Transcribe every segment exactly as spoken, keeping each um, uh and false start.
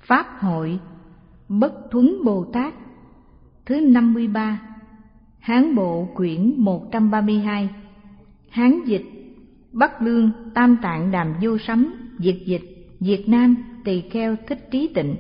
Pháp hội Bất Thuấn Bồ Tát thứ năm mươi ba, Hán Bộ quyển một trăm ba mươi hai. Hán dịch Bắc Lương Tam Tạng Đàm Vô Sấm, Việt dịch Việt Nam Tỳ Kheo Thích Trí Tịnh.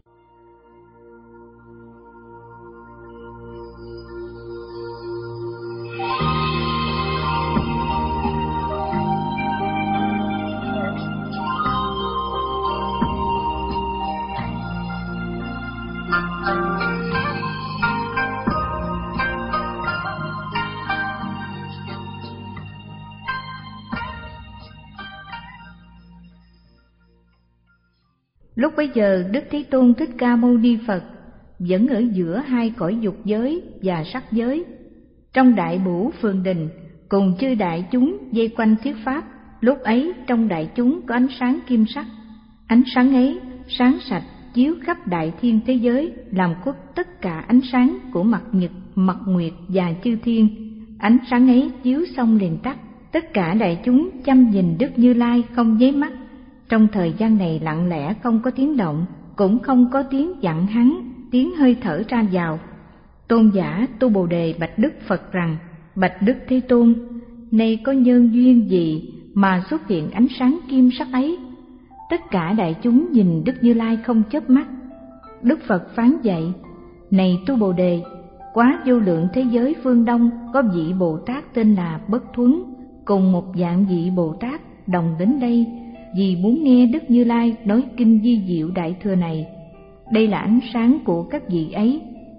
Lúc bấy giờ Đức Thế Tôn Thích Ca Mâu Ni Phật vẫn ở giữa hai cõi dục giới và sắc giới, trong đại bửu phường đình, cùng chư đại chúng vây quanh thuyết pháp. Lúc ấy trong đại chúng có ánh sáng kim sắc. Ánh sáng ấy sáng sạch chiếu khắp đại thiên thế giới, làm khuất tất cả ánh sáng của mặt nhật, mặt nguyệt và chư thiên. Ánh sáng ấy chiếu xong liền tắt. Tất cả đại chúng chăm nhìn Đức Như Lai không nháy mắt. Trong thời gian này lặng lẽ, không có tiếng động, cũng không có tiếng dặn hắn, tiếng hơi thở ra vào. Tôn giả Tu Bồ Đề bạch Đức Phật rằng: Bạch Đức Thế Tôn, nay có nhân duyên gì mà xuất hiện ánh sáng kim sắc ấy? Tất cả đại chúng nhìn Đức Như Lai không chớp mắt. Đức Phật phán dạy: Này Tu Bồ Đề, quá vô lượng thế giới phương Đông có vị Bồ Tát tên là Bất Thuấn, cùng một dạng vị Bồ Tát đồng đến đây, vì muốn nghe Đức Như Lai nói kinh vi diệu đại thừa này. Đây là ánh sáng của các vị ấy.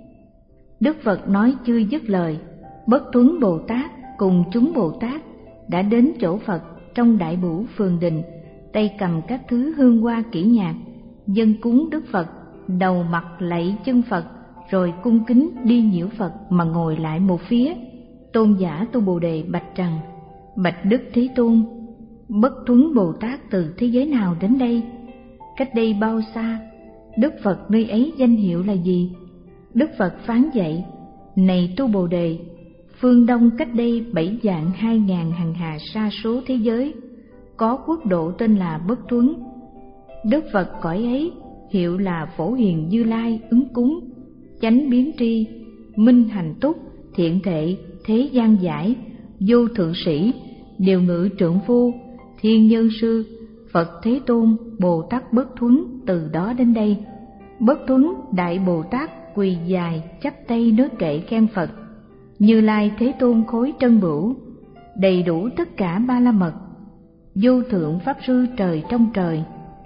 Đức Phật nói chưa dứt lời, Bất Thuấn Bồ Tát cùng chúng Bồ Tát đã đến chỗ Phật trong đại bửu phường đình, tay cầm các thứ hương hoa kỹ nhạc, dâng cúng Đức Phật, đầu mặt lạy chân Phật, rồi cung kính đi nhiễu Phật mà ngồi lại một phía. Tôn giả Tu Bồ Đề bạch rằng: Bạch Đức Thế Tôn, Bất Thuấn Bồ Tát từ thế giới nào đến đây? Cách đây bao xa? Đức Phật nơi ấy danh hiệu là gì? Đức Phật phán dạy: Này Tu Bồ Đề, phương Đông cách đây bảy vạn hai ngàn hằng hà sa số thế giới, có quốc độ tên là Bất Thuấn. Đức Phật cõi ấy hiệu là Phổ Hiền Như Lai ứng cúng, chánh biến tri, minh hành túc, thiện thệ, thế gian giải, vô thượng sĩ, điều ngự trượng phu, thiên nhân sư, Phật Thế Tôn, Bồ Tát Bất Thuấn từ đó đến đây. Bất Thuấn đại Bồ Tát quỳ dài chắp tay nói kệ khen Phật. Như Lai Thế Tôn khối trân bửu, đầy đủ tất cả ba la mật, vô thượng pháp sư trời trong trời.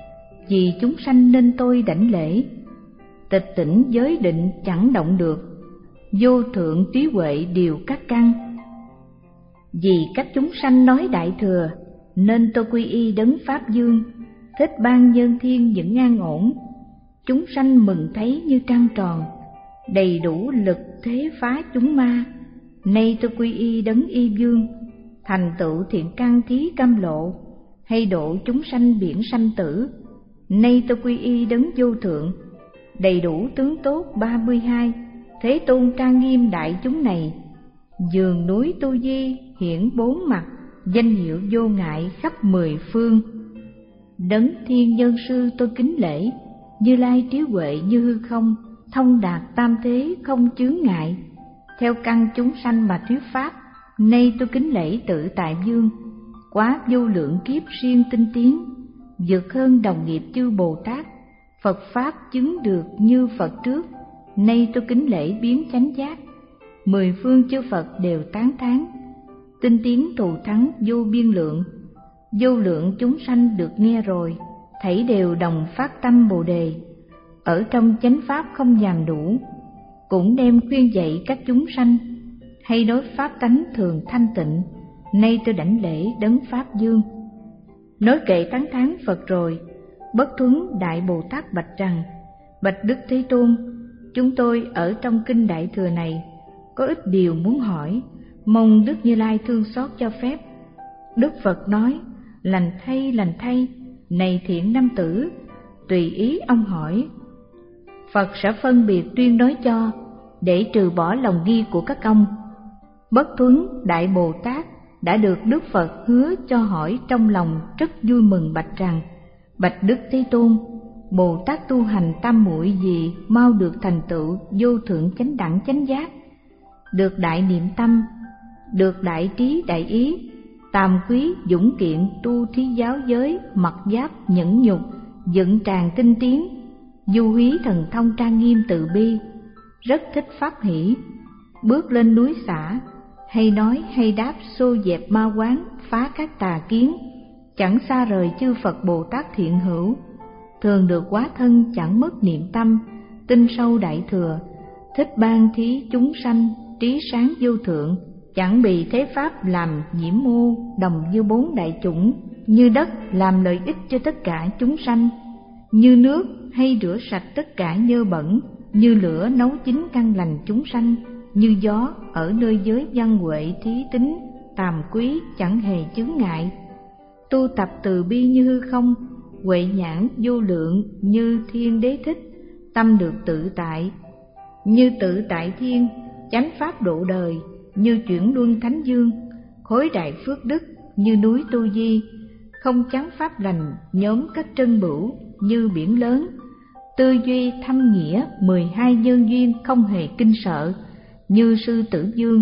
Vì chúng sanh nên tôi đảnh lễ, tịch tỉnh giới định chẳng động được, vô thượng trí huệ điều các căn. Vì các chúng sanh nói đại thừa, nên tôi quy y đấng Pháp Dương, thích ban nhân thiên những an ổn. Chúng sanh mừng thấy như trăng tròn, đầy đủ lực thế phá chúng ma. Nay tôi quy y đấng Y Dương, thành tựu thiện căn thí cam lộ, hay độ chúng sanh biển sanh tử. Nay tôi quy y đấng Vô Thượng, đầy đủ tướng tốt ba mươi hai. Thế Tôn trang nghiêm đại chúng này, giường núi Tu Di hiển bốn mặt, danh hiệu vô ngại khắp mười phương. Đấng thiên nhân sư tôi kính lễ, Như Lai trí huệ như hư không, thông đạt tam thế không chướng ngại, theo căn chúng sanh mà thuyết pháp. Nay tôi kính lễ Tự Tại Dương, quá vô lượng kiếp siêng tinh tiến, vượt hơn đồng nghiệp chư Bồ Tát, Phật pháp chứng được như Phật trước. Nay tôi kính lễ biến chánh giác, mười phương chư Phật đều tán thán, tinh tiến thù thắng vô biên lượng. Vô lượng chúng sanh được nghe rồi, thảy đều đồng phát tâm Bồ Đề, ở trong chánh pháp không nhàm đủ, cũng đem khuyên dạy các chúng sanh, hay nói pháp tánh thường thanh tịnh. Nay tôi đảnh lễ đấng Pháp Dương. Nói kệ tán thán Phật rồi, Bất Thuấn đại Bồ Tát bạch rằng: Bạch Đức Thế Tôn, chúng tôi ở trong kinh đại thừa này có ít điều muốn hỏi, mong Đức Như Lai thương xót cho phép. Đức Phật nói: Lành thay, lành thay, này thiện nam tử, tùy ý ông hỏi. Phật sẽ phân biệt tuyên nói cho, để trừ bỏ lòng nghi của các ông. Bất Thuấn đại Bồ Tát đã được Đức Phật hứa cho hỏi, trong lòng rất vui mừng bạch rằng: Bạch Đức Thế Tôn, Bồ Tát tu hành tam muội gì mau được thành tựu vô thượng chánh đẳng chánh giác, được đại niệm tâm, được đại trí đại ý, tam quý dũng kiện tu thí giáo giới, mặc giáp nhẫn nhục, dựng tràng tinh tiến, du hí thần thông trang nghiêm từ bi, rất thích pháp hỷ, bước lên núi xả, hay nói hay đáp xô dẹp ma quán, phá các tà kiến, chẳng xa rời chư Phật Bồ Tát thiện hữu, thường được hóa thân chẳng mất niệm tâm, tinh sâu đại thừa, thích ban thí chúng sanh, trí sáng vô thượng, chẳng bị thế pháp làm nhiễm mô, đồng như bốn đại chủng, như đất làm lợi ích cho tất cả chúng sanh, như nước hay rửa sạch tất cả nhơ bẩn, như lửa nấu chín căn lành chúng sanh, như gió ở nơi giới văn huệ thí tính, tàm quý chẳng hề chướng ngại. Tu tập từ bi như hư không, huệ nhãn vô lượng như thiên đế thích, tâm được tự tại, như tự tại thiên, chánh pháp độ đời, như chuyển luân thánh dương, khối đại phước đức như núi Tu Di, không chán pháp lành nhóm các trân bửu như biển lớn, tư duy thâm nghĩa mười hai nhân duyên không hề kinh sợ, như sư tử dương,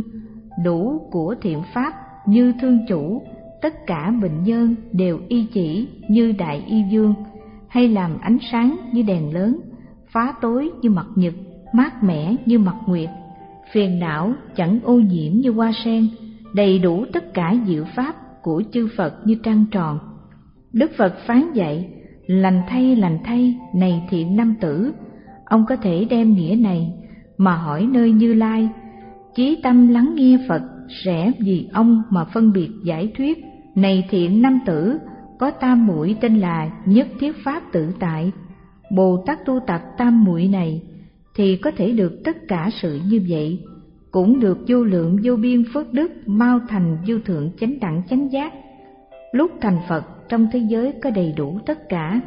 đủ của thiện pháp như thương chủ, tất cả bệnh nhân đều y chỉ như đại y dương, hay làm ánh sáng như đèn lớn, phá tối như mặt nhật, mát mẻ như mặt nguyệt, phiền não chẳng ô nhiễm như hoa sen, đầy đủ tất cả diệu pháp của chư Phật như trăng tròn. Đức Phật phán dạy, lành thay lành thay này thiện nam tử, ông có thể đem nghĩa này mà hỏi nơi Như Lai, chí tâm lắng nghe Phật sẽ vì ông mà phân biệt giải thuyết. Này thiện nam tử, có tam muội tên là nhất thiết pháp tự tại. Bồ Tát tu tập tam muội này thì có thể được tất cả sự như vậy, cũng được vô lượng vô biên phước đức, mau thành vô thượng chánh đẳng chánh giác. Lúc thành Phật trong thế giới có đầy đủ tất cả.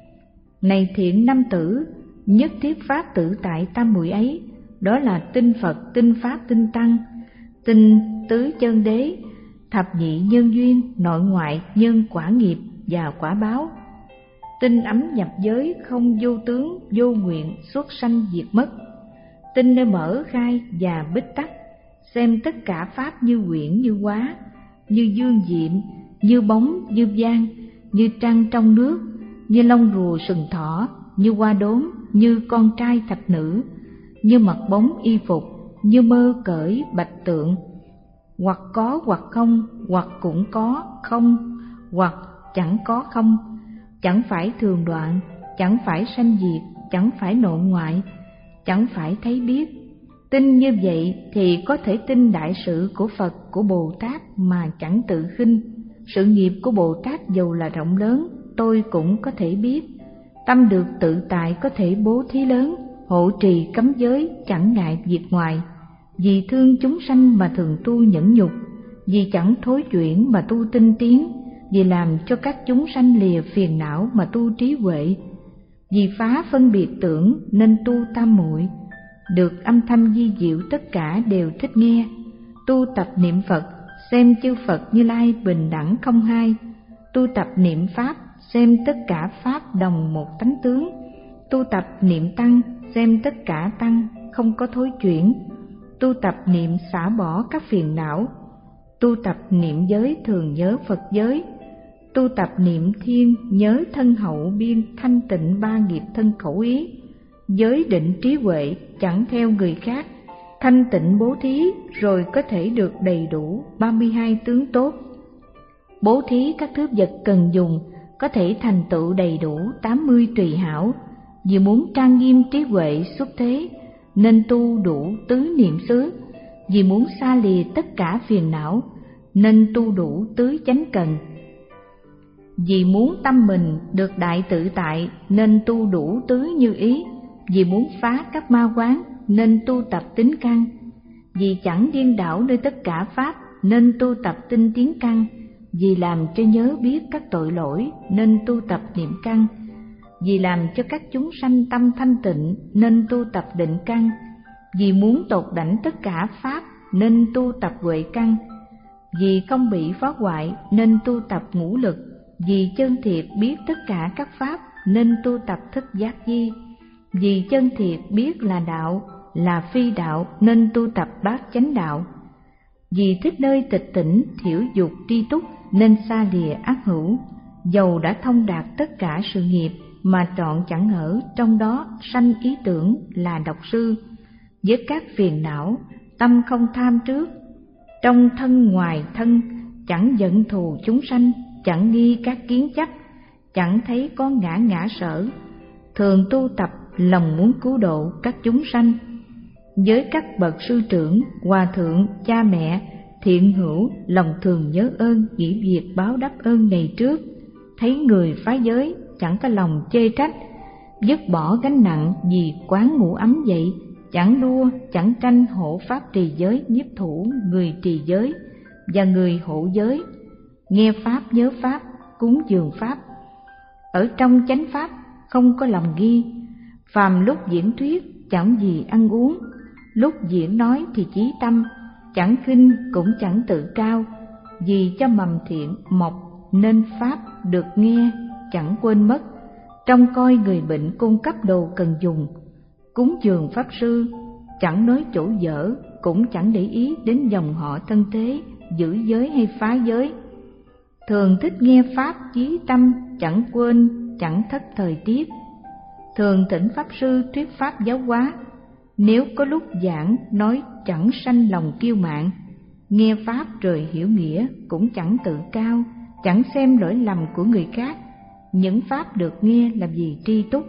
Này thiện nam tử, nhất thiết pháp tự tại tam muội ấy, đó là tinh Phật, tinh Pháp, tinh Tăng, tinh tứ chân đế, thập nhị nhân duyên, nội ngoại, nhân quả nghiệp và quả báo, tinh ấm nhập giới, không vô tướng, vô nguyện, xuất sanh diệt mất, tinh nơi mở khai và bích tắc, xem tất cả pháp như quyển như hóa, như dương diệm, như bóng như vang, như trăng trong nước, như lông rùa sừng thỏ, như hoa đốm, như con trai thạch nữ, như mặt bóng y phục, như mơ cởi bạch tượng, hoặc có hoặc không, hoặc cũng có không, hoặc chẳng có không, chẳng phải thường đoạn, chẳng phải sanh diệt, chẳng phải nội ngoại, chẳng phải thấy biết. Tin như vậy thì có thể tin đại sự của Phật, của Bồ Tát mà chẳng tự khinh. Sự nghiệp của Bồ Tát dầu là rộng lớn, tôi cũng có thể biết. Tâm được tự tại có thể bố thí lớn, hộ trì cấm giới, chẳng ngại việc ngoài. Vì thương chúng sanh mà thường tu nhẫn nhục, vì chẳng thối chuyển mà tu tinh tiến, vì làm cho các chúng sanh lìa phiền não mà tu trí huệ, vì phá phân biệt tưởng nên tu tam muội, được âm thanh di diệu tất cả đều thích nghe. Tu tập niệm Phật, xem chư Phật Như Lai bình đẳng không hai. Tu tập niệm Pháp, xem tất cả Pháp đồng một tánh tướng. Tu tập niệm Tăng, xem tất cả Tăng không có thối chuyển. Tu tập niệm xả bỏ các phiền não. Tu tập niệm giới thường nhớ Phật giới. Tu tập niệm Thiên, nhớ thân hậu biên thanh tịnh ba nghiệp thân khẩu ý. Giới định trí huệ chẳng theo người khác, thanh tịnh bố thí rồi có thể được đầy đủ ba mươi hai tướng tốt. Bố thí các thứ vật cần dùng có thể thành tựu đầy đủ tám mươi tùy hảo. Vì muốn trang nghiêm trí huệ xuất thế nên tu đủ tứ niệm xứ. Vì muốn xa lìa tất cả phiền não nên tu đủ tứ chánh cần. Vì muốn tâm mình được đại tự tại nên tu đủ tứ như ý. Vì muốn phá các ma quán nên tu tập tính căn. Vì chẳng điên đảo nơi tất cả pháp nên tu tập tinh tiến căn. Vì làm cho nhớ biết các tội lỗi nên tu tập niệm căn. Vì làm cho các chúng sanh tâm thanh tịnh nên tu tập định căn. Vì muốn tột đảnh tất cả pháp nên tu tập huệ căn. Vì không bị phá hoại nên tu tập ngũ lực. Vì chân thiệt biết tất cả các pháp nên tu tập thức giác di. Vì chân thiệt biết là đạo, là phi đạo nên tu tập bát chánh đạo. Vì thích nơi tịch tỉnh, thiểu dục tri túc nên xa lìa ác hữu. Dầu đã thông đạt tất cả sự nghiệp mà trọn chẳng ở trong đó sanh ý tưởng là độc sư. Với các phiền não, tâm không tham trước, trong thân ngoài thân, chẳng giận thù chúng sanh, chẳng nghi các kiến chấp, chẳng thấy có ngã ngã sở. Thường tu tập lòng muốn cứu độ các chúng sanh. Với các bậc sư trưởng, hòa thượng, cha mẹ, thiện hữu, lòng thường nhớ ơn nghĩ việc báo đáp ơn này trước. Thấy người phá giới, chẳng có lòng chê trách, dứt bỏ gánh nặng vì quán ngủ ấm dậy, chẳng đua, chẳng tranh hộ pháp trì giới nhiếp thủ người trì giới và người hộ giới. Nghe pháp nhớ pháp, cúng dường pháp. Ở trong chánh pháp không có lòng nghi. Phàm lúc diễn thuyết chẳng gì ăn uống, lúc diễn nói thì chí tâm, chẳng khinh cũng chẳng tự cao. Vì cho mầm thiện mọc nên pháp được nghe chẳng quên mất. Trong coi người bệnh cung cấp đồ cần dùng, cúng dường pháp sư, chẳng nói chỗ dở, cũng chẳng để ý đến dòng họ thân thế, giữ giới hay phá giới. Thường thích nghe pháp chí tâm, chẳng quên, chẳng thất thời tiết. Thường thỉnh pháp sư thuyết pháp giáo hóa, nếu có lúc giảng nói chẳng sanh lòng kiêu mạn. Nghe pháp rồi hiểu nghĩa, cũng chẳng tự cao, chẳng xem lỗi lầm của người khác. Những pháp được nghe là vì tri túc.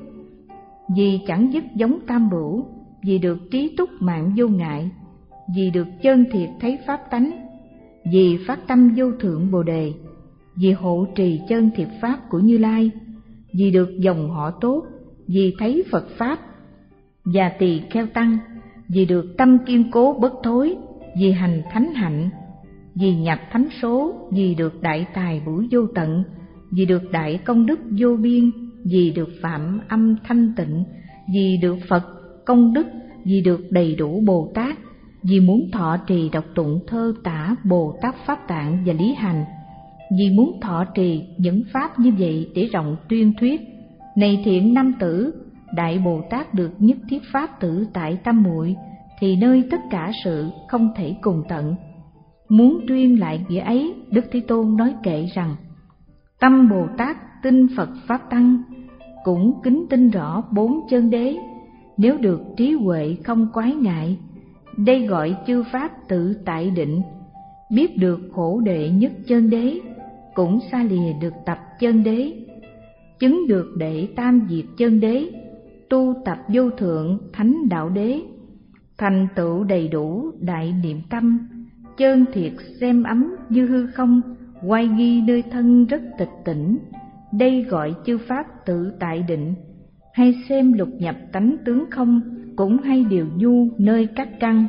Vì chẳng dứt giống tam bửu, vì được trí túc mạng vô ngại, vì được chân thiệt thấy pháp tánh, vì phát tâm vô thượng bồ đề, vì hộ trì chân thiệt pháp của Như Lai, vì được dòng họ tốt, vì thấy Phật pháp và tỳ kheo tăng, vì được tâm kiên cố bất thối, vì hành thánh hạnh, vì nhập thánh số, vì được đại tài bửu vô tận, vì được đại công đức vô biên, vì được phạm âm thanh tịnh, vì được Phật công đức, vì được đầy đủ Bồ Tát, vì muốn thọ trì đọc tụng thơ tả Bồ Tát pháp tạng và lý hành, vì muốn thọ trì những pháp như vậy để rộng tuyên thuyết. Này thiện nam tử, đại Bồ Tát được nhất thiết pháp tự tại tâm muội, thì nơi tất cả sự không thể cùng tận. Muốn tuyên lại nghĩa ấy, Đức Thế Tôn nói kệ rằng: tâm Bồ Tát tin Phật pháp tăng, cũng kính tin rõ bốn chân đế. Nếu được trí huệ không quái ngại, đây gọi chư pháp tự tại định. Biết được khổ đệ nhất chân đế, cũng xa lìa được tập chân đế. Chứng được đệ tam diệt chân đế, tu tập vô thượng thánh đạo đế. Thành tựu đầy đủ đại niệm tâm, chân thiệt xem ấm như hư không, oai nghi nơi thân rất tịch tỉnh. Đây gọi chư pháp tự tại định. Hay xem lục nhập tánh tướng không, cũng hay điều nhu nơi các căn.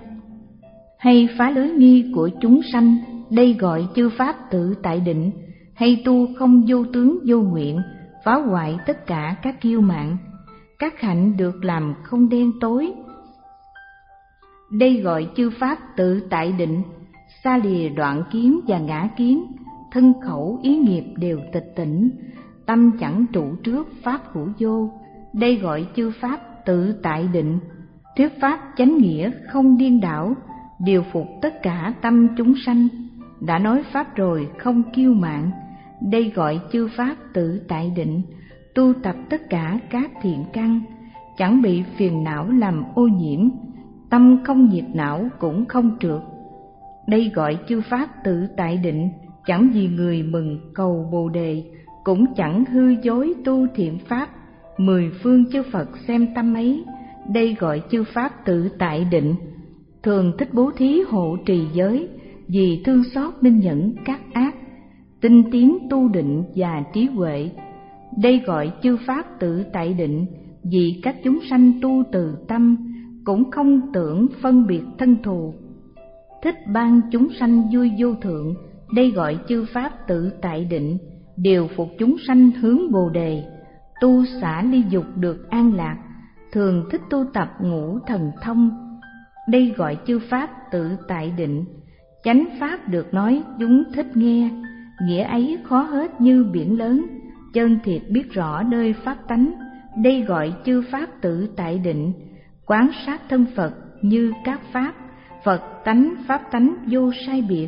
Hay phá lưới nghi của chúng sanh, đây gọi chư pháp tự tại định. Hay tu không vô tướng vô nguyện, phá hoại tất cả các kiêu mạn. Các hạnh được làm không đen tối, đây gọi chư pháp tự tại định. Xa lìa đoạn kiến và ngã kiến, thân khẩu ý nghiệp đều tịch tỉnh. Tâm chẳng trụ trước pháp hữu vô, đây gọi chư pháp tự tại định. Thuyết pháp chánh nghĩa không điên đảo, điều phục tất cả tâm chúng sanh. Đã nói pháp rồi không kiêu mạn, đây gọi chư pháp tự tại định. Tu tập tất cả các thiện căn, chẳng bị phiền não làm ô nhiễm. Tâm không nhiệt não cũng không trượt, đây gọi chư pháp tự tại định. Chẳng vì người mừng cầu bồ đề, cũng chẳng hư dối tu thiện pháp. Mười phương chư Phật xem tâm ấy, đây gọi chư pháp tự tại định. Thường thích bố thí hộ trì giới, vì thương xót nên nhẫn các ác. Tinh tiến tu định và trí huệ, đây gọi chư pháp tự tại định. Vì các chúng sanh tu từ tâm, cũng không tưởng phân biệt thân thù. Thích ban chúng sanh vui vô thượng, đây gọi chư pháp tự tại định. Điều phục chúng sanh hướng bồ đề, tu xả ly dục được an lạc. Thường thích tu tập ngũ thần thông, đây gọi chư pháp tự tại định. Chánh pháp được nói chúng thích nghe, nghĩa ấy khó hết như biển lớn. chân thiệt biết rõ nơi pháp tánh, đây gọi chư pháp tự tại định. Quán sát thân Phật như các pháp, Phật tánh pháp tánh vô sai biệt.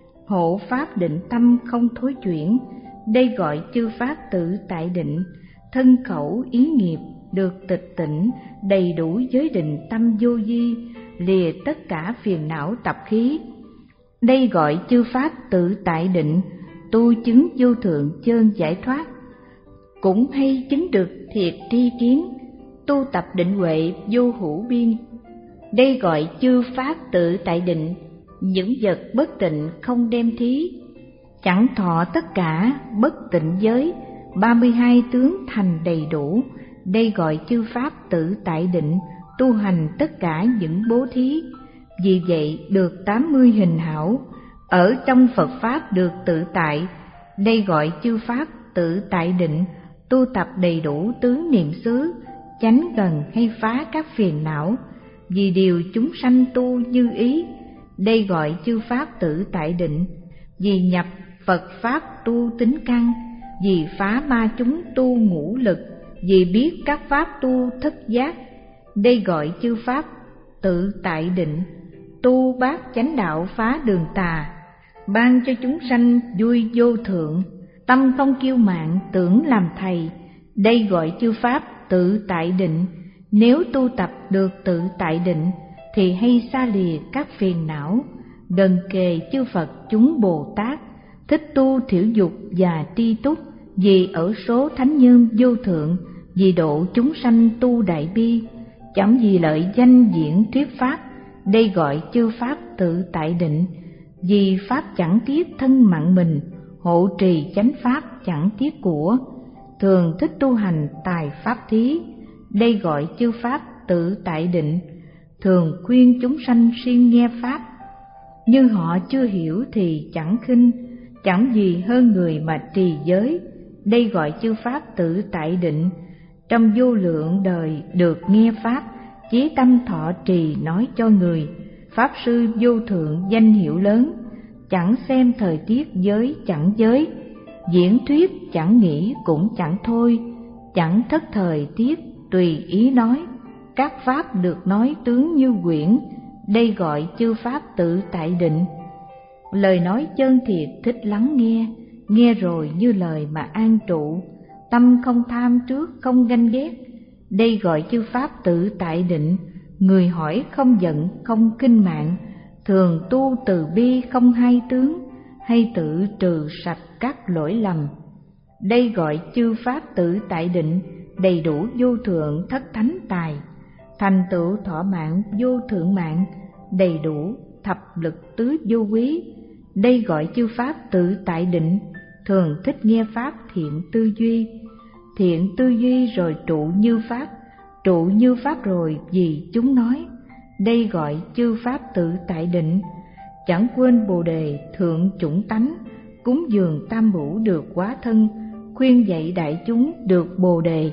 Hộ pháp định tâm không thối chuyển, đây gọi chư pháp tự tại định. Thân khẩu ý nghiệp được tịch tỉnh, đầy đủ giới định tâm vô vi, lìa tất cả phiền não tập khí. Đây gọi chư pháp tự tại định, tu chứng vô thượng chơn giải thoát. Cũng hay chứng được thiệt tri kiến, tu tập định huệ vô hữu biên. Đây gọi chư pháp tự tại định, những vật bất tịnh không đem thí. Chẳng thọ tất cả bất tịnh giới, ba mươi hai tướng thành đầy đủ. Đây gọi chư pháp tự tại định, tu hành tất cả những bố thí. Vì vậy được tám mươi hình hảo, ở trong Phật Pháp được tự tại. Đây gọi chư pháp tự tại định, tu tập đầy đủ tướng niệm xứ, chánh gần hay phá các phiền não, vì điều chúng sanh tu như ý. Đây gọi chư pháp tự tại định, vì nhập Phật Pháp tu tính căn, vì phá ma chúng tu ngũ lực, vì biết các pháp tu thất giác. Đây gọi chư pháp tự tại định, tu bát chánh đạo phá đường tà, ban cho chúng sanh vui vô thượng, tâm không kiêu mạn tưởng làm thầy. Đây gọi chư pháp tự tại định. Nếu tu tập được tự tại định thì hay xa lìa các phiền não, gần kề chư Phật chúng Bồ Tát, thích tu thiểu dục và tri túc, vì ở số thánh nhân vô thượng, vì độ chúng sanh tu đại bi, chẳng vì lợi danh diễn thuyết pháp. Đây gọi chư pháp tự tại định, vì pháp chẳng tiếc thân mạng mình, hộ trì chánh pháp chẳng tiếc của, thường thích tu hành tài pháp thí. Đây gọi chư pháp tự tại định, thường khuyên chúng sanh siêng nghe pháp, như họ chưa hiểu thì chẳng khinh, chẳng gì hơn người mà trì giới. Đây gọi chư pháp tự tại định, trong vô lượng đời được nghe pháp, chí tâm thọ trì nói cho người. Pháp sư vô thượng danh hiệu lớn, chẳng xem thời tiết giới chẳng giới, diễn thuyết chẳng nghĩ cũng chẳng thôi, chẳng thất thời tiết tùy ý nói. Các pháp được nói tướng như quyển, đây gọi chư pháp tự tại định. Lời nói chân thiệt thích lắng nghe, nghe rồi như lời mà an trụ, tâm không tham trước không ganh ghét. Đây gọi chư pháp tự tại định, người hỏi không giận không kinh mạng, thường tu từ bi không hai tướng, hay tự trừ sạch các lỗi lầm. Đây gọi chư pháp tự tại định, đầy đủ vô thượng thất thánh tài, thành tựu thọ mạng vô thượng mạng, đầy đủ thập lực tứ vô quý. Đây gọi chư pháp tự tại định, thường thích nghe pháp thiện tư duy. Thiện tư duy rồi trụ như pháp, trụ như pháp rồi vì chúng nói. Đây gọi chư pháp tự tại định, chẳng quên bồ đề thượng chủng tánh, cúng dường tam bổ được quá thân, khuyên dạy đại chúng được bồ đề.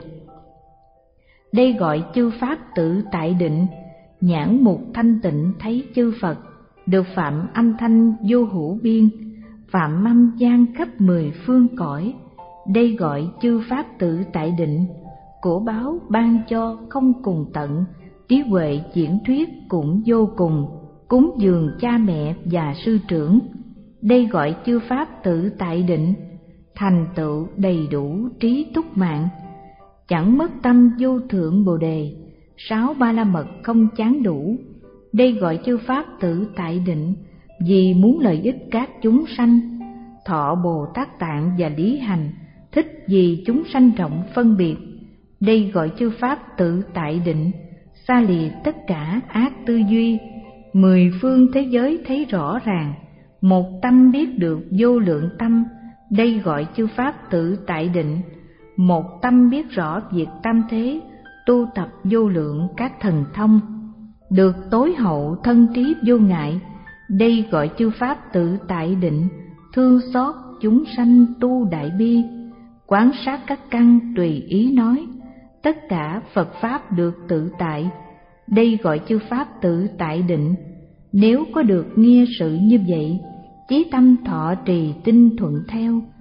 Đây gọi chư pháp tự tại định, nhãn mục thanh tịnh thấy chư Phật, được phạm âm thanh vô hữu biên, phạm âm gian khắp mười phương cõi. Đây gọi chư pháp tự tại định, của báo ban cho không cùng tận, trí huệ diễn thuyết cũng vô cùng, cúng dường cha mẹ và sư trưởng. Đây gọi chư pháp tự tại định, thành tựu đầy đủ trí túc mạng, chẳng mất tâm vô thượng bồ đề, sáu ba la mật không chán đủ. Đây gọi chư pháp tự tại định, vì muốn lợi ích các chúng sanh, thọ Bồ Tát tạng và lý hành, thích vì chúng sanh rộng phân biệt. Đây gọi chư pháp tự tại định, xa lìa tất cả ác tư duy, mười phương thế giới thấy rõ ràng, một tâm biết được vô lượng tâm. Đây gọi chư pháp tự tại định, một tâm biết rõ việc tam thế, tu tập vô lượng các thần thông, được tối hậu thân trí vô ngại. Đây gọi chư pháp tự tại định, thương xót chúng sanh tu đại bi, quán sát các căn tùy ý nói, tất cả Phật pháp được tự tại. Đây gọi chư pháp tự tại định. Nếu có được nghe sự như vậy, chí tâm thọ trì tinh thuận theo,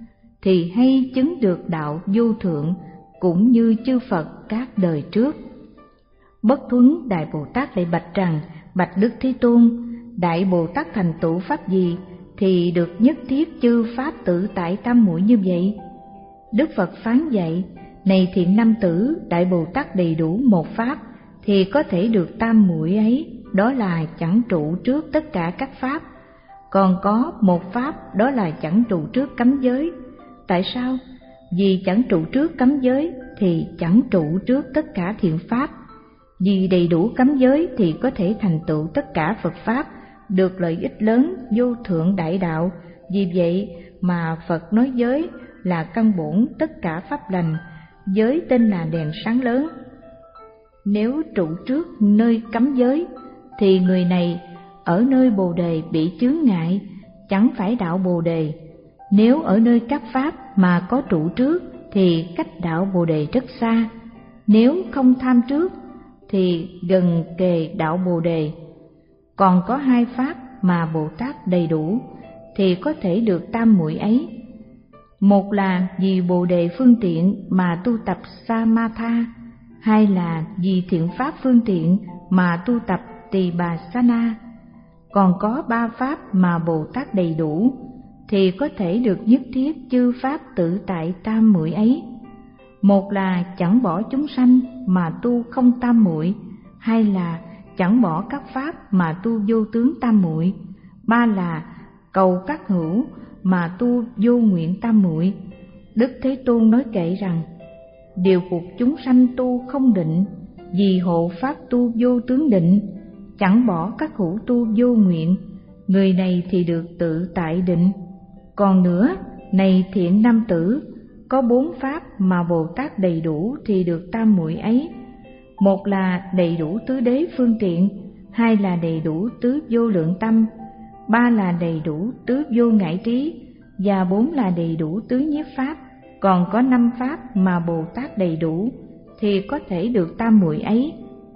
thì hay chứng được đạo vô thượng cũng như chư Phật các đời trước. Bất Thuấn Đại Bồ Tát lại bạch rằng: bạch Đức Thế Tôn, Đại Bồ Tát thành tựu pháp gì thì được nhất thiết chư pháp tự tại tam muội như vậy? Đức Phật phán dạy: này thiện nam tử, Đại Bồ Tát đầy đủ một pháp thì có thể được tam muội ấy, đó là chẳng trụ trước tất cả các pháp. Còn có một pháp, đó là chẳng trụ trước cấm giới. Tại sao? Vì chẳng trụ trước cấm giới thì chẳng trụ trước tất cả thiện pháp. Vì đầy đủ cấm giới thì có thể thành tựu tất cả Phật pháp, được lợi ích lớn vô thượng đại đạo. Vì vậy mà Phật nói giới là căn bổn tất cả pháp lành, giới tên là đèn sáng lớn. Nếu trụ trước nơi cấm giới thì người này ở nơi Bồ Đề bị chướng ngại, chẳng phải đạo Bồ Đề. Nếu ở nơi các pháp mà có trụ trước thì cách đạo Bồ Đề rất xa. Nếu không tham trước thì gần kề đạo Bồ Đề. Còn có hai pháp mà Bồ Tát đầy đủ thì có thể được tam muội ấy. Một là vì Bồ Đề phương tiện mà tu tập Samatha, hai là vì thiện pháp phương tiện mà tu tập Tỳ Bà Sa Na. Còn có ba pháp mà Bồ Tát đầy đủ thì có thể được nhất thiết chư pháp tự tại tam muội ấy. Một là chẳng bỏ chúng sanh mà tu không tam muội, hai là chẳng bỏ các pháp mà tu vô tướng tam muội, ba là cầu các hữu mà tu vô nguyện tam muội. Đức Thế Tôn nói kệ rằng: điều phục chúng sanh tu không định, vì hộ pháp tu vô tướng định, chẳng bỏ các hữu tu vô nguyện, người này thì được tự tại định. Còn nữa, này thiện nam tử, có bốn pháp mà Bồ Tát đầy đủ thì được tam muội ấy. Một là đầy đủ tứ đế phương tiện, hai là đầy đủ tứ vô lượng tâm, ba là đầy đủ tứ vô ngại trí, và bốn là đầy đủ tứ nhiếp pháp. Còn có năm pháp mà Bồ Tát đầy đủ thì có thể được tam muội ấy.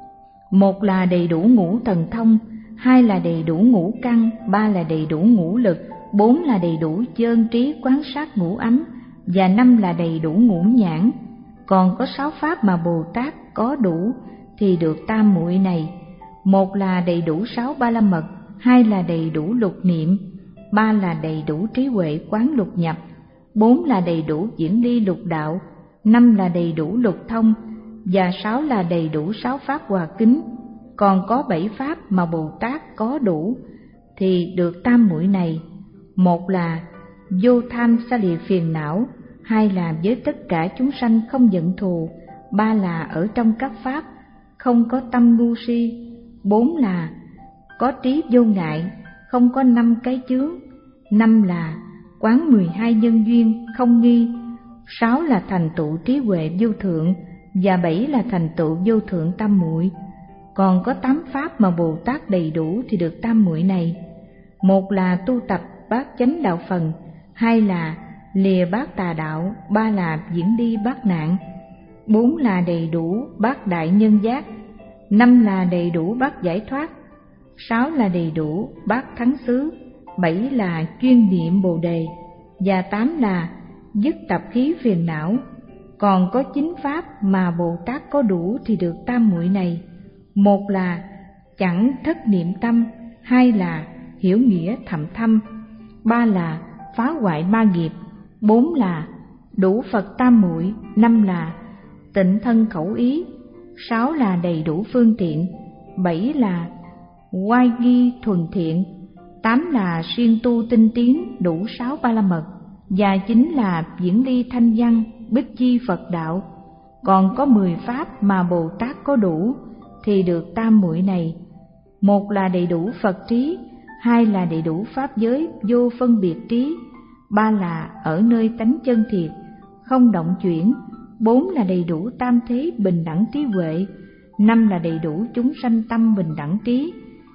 Một là đầy đủ ngũ thần thông, hai là đầy đủ ngũ căn, ba là đầy đủ ngũ lực, bốn là đầy đủ chơn trí quán sát ngũ ấm, và năm là đầy đủ ngũ nhãn. Còn có sáu pháp mà Bồ Tát có đủ thì được tam muội này. Một là đầy đủ sáu ba la mật, hai là đầy đủ lục niệm, ba là đầy đủ trí huệ quán lục nhập, bốn là đầy đủ diễn ly lục đạo, năm là đầy đủ lục thông, và sáu là đầy đủ sáu pháp hòa kính. Còn có bảy pháp mà Bồ Tát có đủ thì được tam muội này. Một là vô tham xa lìa phiền não, hai là với tất cả chúng sanh không giận thù, ba là ở trong các pháp không có tâm ngu si, bốn là có trí vô ngại, không có năm cái chướng, năm là quán mười hai nhân duyên không nghi, sáu là thành tựu trí huệ vô thượng, và bảy là thành tựu vô thượng tam muội. Còn có tám pháp mà Bồ Tát đầy đủ thì được tam muội này. Một là tu tập bát chánh đạo phần, hai là lìa bát tà đạo, ba là diễn đi bát nạn, bốn là đầy đủ bát đại nhân giác, năm là đầy đủ bát giải thoát, sáu là đầy đủ bát thắng xứ, bảy là chuyên niệm Bồ Đề, và tám là dứt tập khí phiền não. Còn có chín pháp mà Bồ Tát có đủ thì được tam muội này. Một là chẳng thất niệm tâm, hai là hiểu nghĩa thậm thâm, ba là phá hoại ma nghiệp, bốn là đủ Phật tam muội, năm là tịnh thân khẩu ý, sáu là đầy đủ phương tiện, bảy là oai nghi thuần thiện, tám là siêng tu tinh tiến đủ sáu ba la mật, và chín là diễn ly thanh văn bích chi Phật đạo. Còn có mười pháp mà Bồ Tát có đủ thì được tam muội này. Một là đầy đủ Phật trí, hai là đầy đủ pháp giới vô phân biệt trí, ba là ở nơi tánh chân thiệt không động chuyển, bốn là đầy đủ tam thế bình đẳng trí huệ, năm là đầy đủ chúng sanh tâm bình đẳng trí,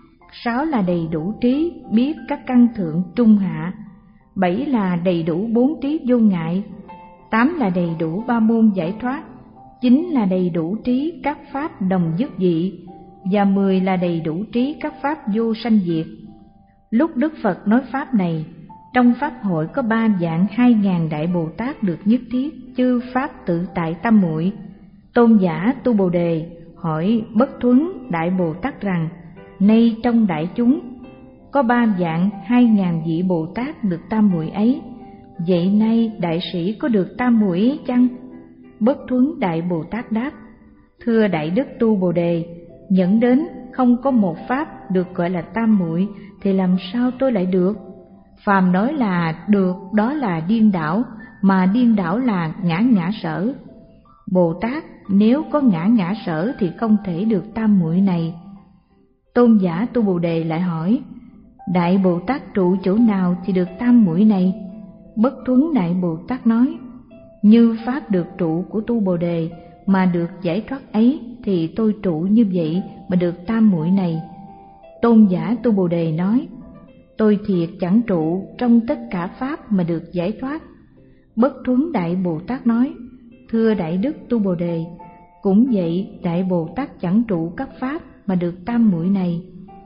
sáu là đầy đủ trí biết các căn thượng trung hạ, bảy là đầy đủ bốn trí vô ngại, tám là đầy đủ ba môn giải thoát, chín là đầy đủ trí các pháp đồng dứt dị, và mười là đầy đủ trí các pháp vô sanh diệt. Lúc Đức Phật nói pháp này Trong pháp hội có ba vạn hai ngàn đại Bồ Tát được nhất thiết chư pháp tự tại tam muội. Tôn giả Tu Bồ Đề hỏi Bất Thuấn đại Bồ Tát rằng: nay trong đại chúng có ba vạn hai ngàn vị Bồ Tát được tam muội ấy, vậy nay đại sĩ có được tam muội ấy chăng? Bất Thuấn đại Bồ Tát đáp: thưa đại đức Tu Bồ Đề, dẫn đến không có một pháp được gọi là tam muội thì làm sao tôi lại được? Phàm nói là được đó là điên đảo, mà điên đảo là ngã ngã sở. Bồ Tát nếu có ngã ngã sở thì không thể được tam muội này. Tôn giả Tu Bồ Đề lại hỏi: đại Bồ Tát trụ chỗ nào thì được tam muội này? Bất Thuấn đại Bồ Tát nói: như pháp được trụ của Tu Bồ Đề mà được giải thoát ấy thì tôi trụ như vậy mà được tam muội này. Tôn giả Tu Bồ Đề nói: tôi thiệt chẳng trụ trong tất cả pháp mà được giải thoát. Bất Thuấn đại Bồ Tát nói: thưa đại đức Tu Bồ Đề, cũng vậy đại Bồ Tát chẳng trụ các pháp mà được tam muội này.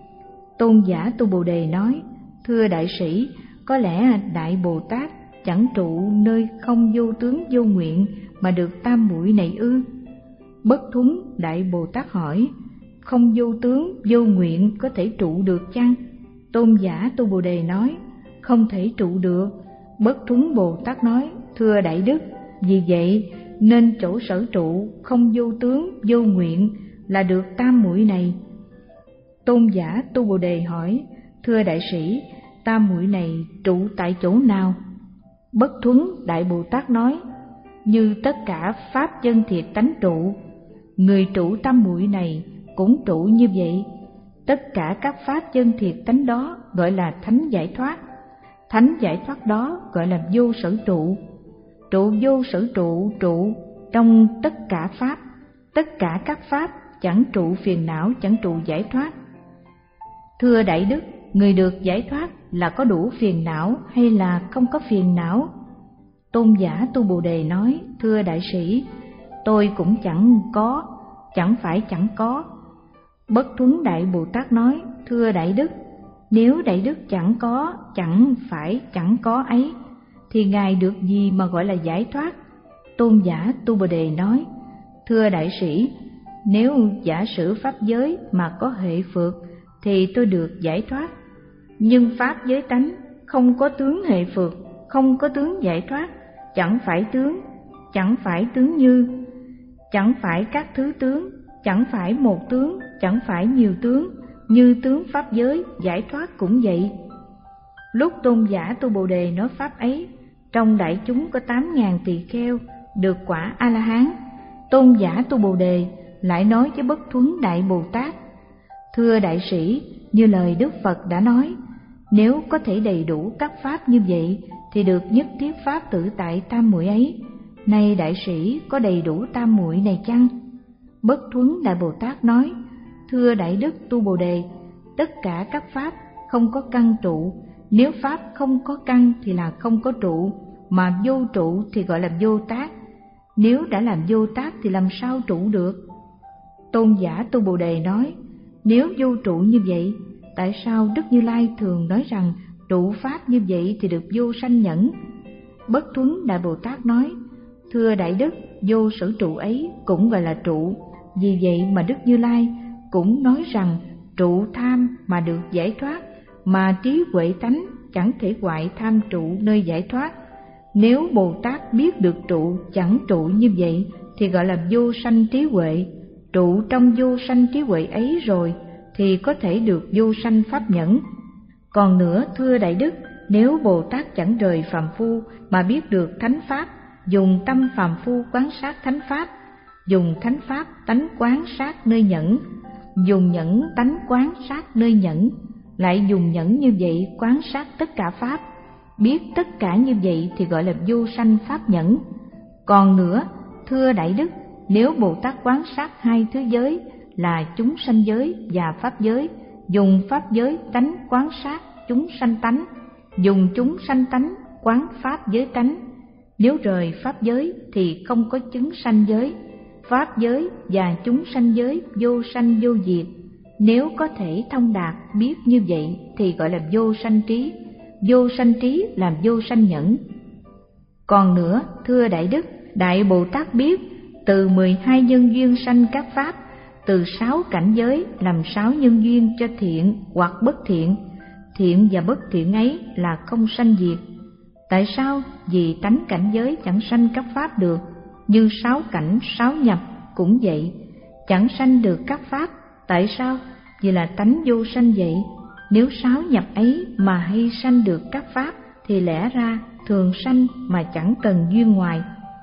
Tôn giả Tu Bồ Đề nói: thưa đại sĩ, có lẽ đại Bồ Tát chẳng trụ nơi không vô tướng vô nguyện mà được tam muội này ư? Bất Thuấn đại Bồ Tát hỏi: không vô tướng vô nguyện có thể trụ được chăng? Tôn giả Tu Bồ Đề nói: không thể trụ được. Bất Thuấn Bồ Tát nói: thưa đại đức, vì vậy nên chỗ sở trụ không vô tướng vô nguyện là được tam muội này. Tôn giả Tu Bồ Đề hỏi: thưa đại sĩ, tam muội này trụ tại chỗ nào? Bất Thuấn đại Bồ Tát nói: như tất cả pháp chân thiệt tánh trụ, người trụ tam muội này cũng trụ như vậy. Tất cả các pháp chân thiệt tánh đó gọi là thánh giải thoát, thánh giải thoát đó gọi là vô sở trụ. Trụ vô sở trụ trụ trong tất cả pháp, tất cả các pháp chẳng trụ phiền não, chẳng trụ giải thoát. Thưa đại đức, người được giải thoát là có đủ phiền não hay là không có phiền não? Tôn giả Tu Bồ Đề nói: thưa đại sĩ, tôi cũng chẳng có, chẳng phải chẳng có. Bất Thuấn đại Bồ Tát nói: thưa đại đức, nếu đại đức chẳng có, chẳng phải chẳng có ấy, thì ngài được gì mà gọi là giải thoát? Tôn giả Tu Bồ Đề nói: thưa đại sĩ, nếu giả sử pháp giới mà có hệ phược thì tôi được giải thoát. Nhưng pháp giới tánh không có tướng hệ phược, không có tướng giải thoát, chẳng phải tướng, chẳng phải tướng như, chẳng phải các thứ tướng, chẳng phải một tướng, chẳng phải nhiều tướng, như tướng pháp giới giải thoát cũng vậy. Lúc tôn giả Tu Bồ Đề nói pháp ấy, trong đại chúng có tám ngàn tỳ kheo được quả A La Hán. Tôn giả Tu Bồ Đề lại nói với Bất Thuấn đại Bồ Tát: thưa đại sĩ, như lời Đức Phật đã nói, nếu có thể đầy đủ các pháp như vậy thì được nhất thiết pháp tự tại tam muội ấy. Nay đại sĩ có đầy đủ tam muội này chăng? Bất Thuấn đại Bồ Tát nói: thưa đại đức Tu Bồ Đề, tất cả các pháp không có căn trụ, nếu pháp không có căn thì là không có trụ, mà vô trụ thì gọi là vô tác. Nếu đã làm vô tác thì làm sao trụ được? Tôn giả Tu Bồ Đề nói: nếu vô trụ như vậy, tại sao Đức Như Lai thường nói rằng trụ pháp như vậy thì được vô sanh nhẫn? Bất Thuấn đại Bồ Tát nói: thưa đại đức, vô sở trụ ấy cũng gọi là trụ, vì vậy mà Đức Như Lai cũng nói rằng trụ tham mà được giải thoát, mà trí huệ tánh chẳng thể hoại tham trụ nơi giải thoát. Nếu Bồ Tát biết được trụ chẳng trụ như vậy thì gọi là vô sanh trí huệ. Trụ trong vô sanh trí huệ ấy rồi thì có thể được vô sanh pháp nhẫn. Còn nữa thưa đại đức, nếu Bồ Tát chẳng rời phàm phu mà biết được thánh pháp, dùng tâm phàm phu quán sát thánh pháp, dùng thánh pháp tánh quán sát nơi nhẫn, dùng nhẫn tánh quán sát nơi nhẫn, lại dùng nhẫn như vậy quán sát tất cả pháp, biết tất cả như vậy thì gọi là vô sanh pháp nhẫn. Còn nữa thưa đại đức, nếu Bồ Tát quán sát hai thứ giới là chúng sanh giới và pháp giới, dùng pháp giới tánh quán sát chúng sanh tánh, dùng chúng sanh tánh quán pháp giới tánh, nếu rời pháp giới thì không có chứng sanh giới. Pháp giới và chúng sanh giới vô sanh vô diệt, nếu có thể thông đạt biết như vậy thì gọi là vô sanh trí. vô sanh trí làm vô sanh nhẫn. Còn nữa, thưa Đại Đức, Đại Bồ Tát biết từ mười hai nhân duyên sanh các pháp, từ sáu cảnh giới làm sáu nhân duyên cho thiện hoặc bất thiện. Thiện và bất thiện ấy là không sanh diệt. Tại sao? Vì tánh cảnh giới chẳng sanh các pháp được, như sáu cảnh sáu nhập cũng vậy, chẳng sanh được các pháp. Tại sao? Vì là tánh vô sanh vậy. Nếu sáu nhập ấy mà hay sanh được các pháp thì lẽ ra thường sanh mà chẳng cần duyên ngoài.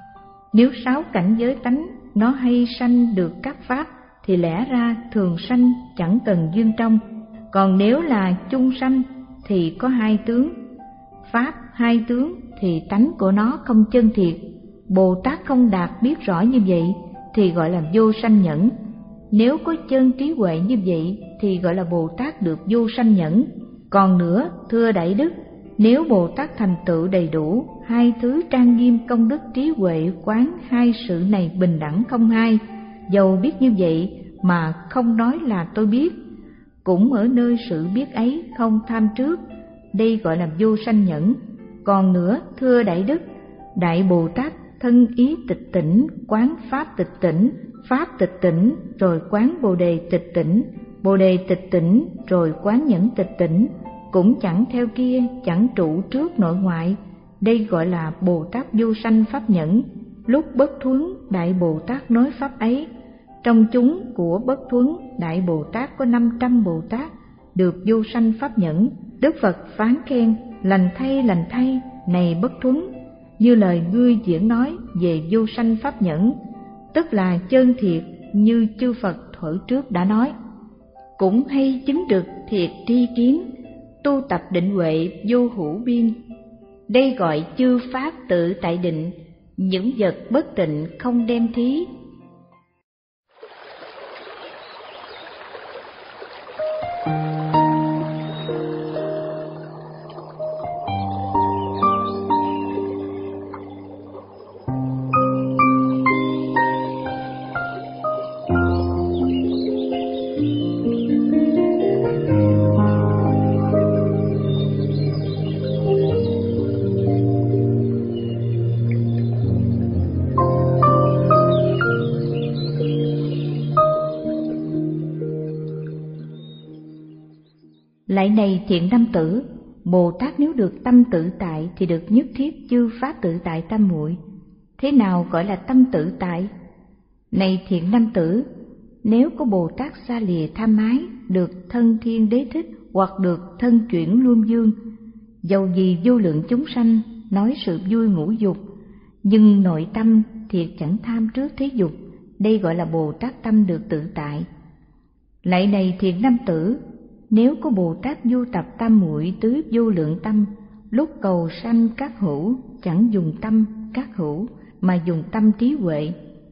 Nếu sáu cảnh giới tánh nó hay sanh được các pháp thì lẽ ra thường sanh chẳng cần duyên trong. Còn nếu là chung sanh thì có hai tướng, pháp hai tướng thì tánh của nó không chân thiệt. Bồ Tát không đạt biết rõ như vậy thì gọi là vô sanh nhẫn. Nếu có chân trí huệ như vậy thì gọi là Bồ Tát được vô sanh nhẫn. Còn nữa, thưa Đại Đức, nếu Bồ Tát thành tựu đầy đủ hai thứ trang nghiêm công đức trí huệ quán hai sự này bình đẳng không hai, dầu biết như vậy mà không nói là tôi biết, cũng ở nơi sự biết ấy không tham trước, đây gọi là vô sanh nhẫn. Còn nữa, thưa Đại Đức, Đại Bồ Tát thân ý tịch tỉnh, quán pháp tịch tỉnh, pháp tịch tỉnh rồi quán bồ đề tịch tỉnh, bồ đề tịch tỉnh rồi quán nhẫn tịch tỉnh, cũng chẳng theo kia, chẳng trụ trước nội ngoại, đây gọi là Bồ Tát vô sanh pháp nhẫn. Lúc bất thuấn, Đại Bồ Tát nói pháp ấy. Trong chúng của bất thuấn, Đại Bồ Tát có năm trăm Bồ Tát được vô sanh pháp nhẫn. Đức Phật phán khen: lành thay, lành thay, này bất thuấn, như lời ngươi diễn nói về vô sanh pháp nhẫn, tức là chân thiệt như chư Phật thuở trước đã nói. Cũng hay chứng được thiệt tri kiến, tu tập định huệ vô hữu biên. Đây gọi chư pháp tự tại định, những vật bất tịnh không đem thí. Lại này thiện nam tử, Bồ Tát nếu được tâm tự tại thì được nhất thiết chư pháp tự tại tam muội. Thế nào gọi là tâm tự tại? Này thiện nam tử, nếu có Bồ Tát xa lìa tham ái, được thân thiên đế thích hoặc được thân chuyển luân dương, dầu gì vô lượng chúng sanh nói sự vui ngũ dục, nhưng nội tâm thiệt chẳng tham trước thế dục, đây gọi là Bồ Tát tâm được tự tại. Lại này thiện nam tử, nếu có Bồ Tát du tập tam muội tứ vô lượng tâm, lúc cầu sanh các hữu chẳng dùng tâm các hữu mà dùng tâm trí huệ,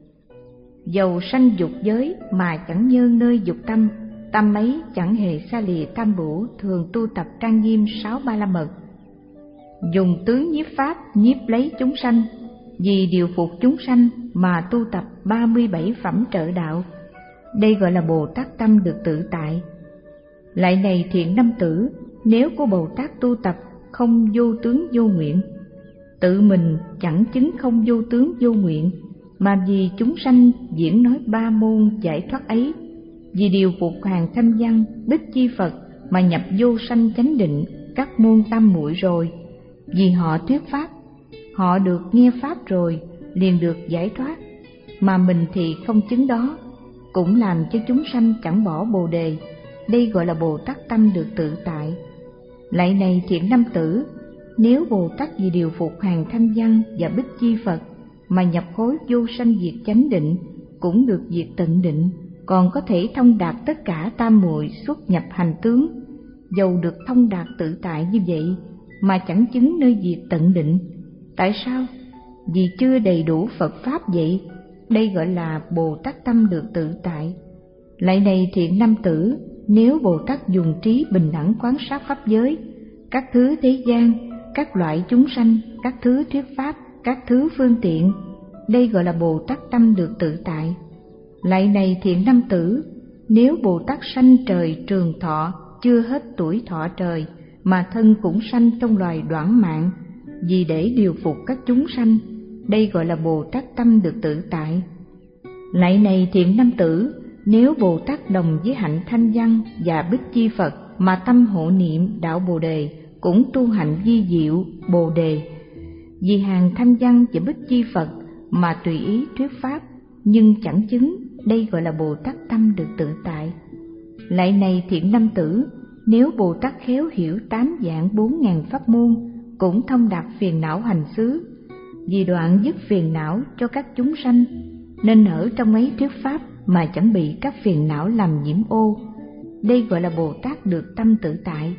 dầu sanh dục giới mà chẳng nhơn nơi dục tâm, tâm ấy chẳng hề xa lìa tam bổ, thường tu tập trang nghiêm sáu ba la mật, dùng tứ nhiếp pháp nhiếp lấy chúng sanh, vì điều phục chúng sanh mà tu tập ba mươi bảy phẩm trợ đạo, đây gọi là Bồ Tát tâm được tự tại. Lại này thiện nam tử, nếu có Bồ Tát tu tập không vô tướng vô nguyện, tự mình chẳng chứng không vô tướng vô nguyện, mà vì chúng sanh diễn nói ba môn giải thoát ấy, vì điều phục hàng thanh văn bích chi Phật mà nhập vô sanh chánh định các môn tam muội rồi, vì họ thuyết pháp, họ được nghe pháp rồi liền được giải thoát, mà mình thì không chứng đó, cũng làm cho chúng sanh chẳng bỏ bồ đề, đây gọi là Bồ Tát tâm được tự tại. Lại này thiện nam tử, nếu Bồ Tát vì điều phục hàng thanh văn và bích chi Phật mà nhập khối vô sanh diệt chánh định, cũng được diệt tận định, còn có thể thông đạt tất cả tam muội xuất nhập hành tướng, dầu được thông đạt tự tại như vậy mà chẳng chứng nơi diệt tận định. Tại sao? Vì chưa đầy đủ Phật pháp vậy, đây gọi là Bồ Tát tâm được tự tại. Lại này thiện nam tử, nếu Bồ Tát dùng trí bình đẳng quán sát pháp giới, các thứ thế gian, các loại chúng sanh, các thứ thuyết pháp, các thứ phương tiện, đây gọi là Bồ Tát tâm được tự tại. Lại này thiện nam tử, nếu Bồ Tát sanh trời trường thọ chưa hết tuổi thọ trời, mà thân cũng sanh trong loài đoản mạng, vì để điều phục các chúng sanh. Đây gọi là Bồ Tát tâm được tự tại. Lạy này thiện nam tử, nếu Bồ Tát đồng với hạnh Thanh Văn và Bích Chi Phật mà tâm hộ niệm đạo Bồ Đề, cũng tu hạnh vi diệu Bồ Đề, vì hàng Thanh Văn và Bích Chi Phật mà tùy ý thuyết pháp nhưng chẳng chứng, đây gọi là Bồ Tát tâm được tự tại. Lạy này thiện nam tử, nếu Bồ Tát khéo hiểu tám dạng bốn ngàn pháp môn, cũng thông đạt phiền não hành xứ, vì đoạn dứt phiền não cho các chúng sanh, nên ở trong ấy thuyết pháp mà chẳng bị các phiền não làm nhiễm ô, đây gọi là Bồ Tát được tâm tự tại.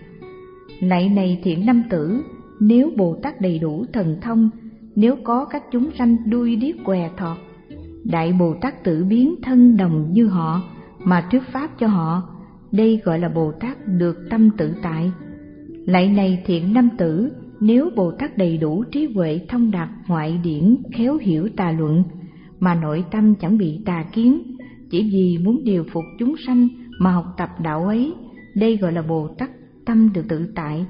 Lạy này thiện nam tử, nếu Bồ Tát đầy đủ thần thông, nếu có các chúng sanh đuôi điếc què thọt, Đại Bồ Tát tự biến thân đồng như họ mà thuyết pháp cho họ, đây gọi là Bồ Tát được tâm tự tại. Lạy này thiện nam tử, nếu Bồ Tát đầy đủ trí huệ thông đạt ngoại điển, khéo hiểu tà luận, mà nội tâm chẳng bị tà kiến, chỉ vì muốn điều phục chúng sanh mà học tập đạo ấy, đây gọi là Bồ Tát tâm được tự tại.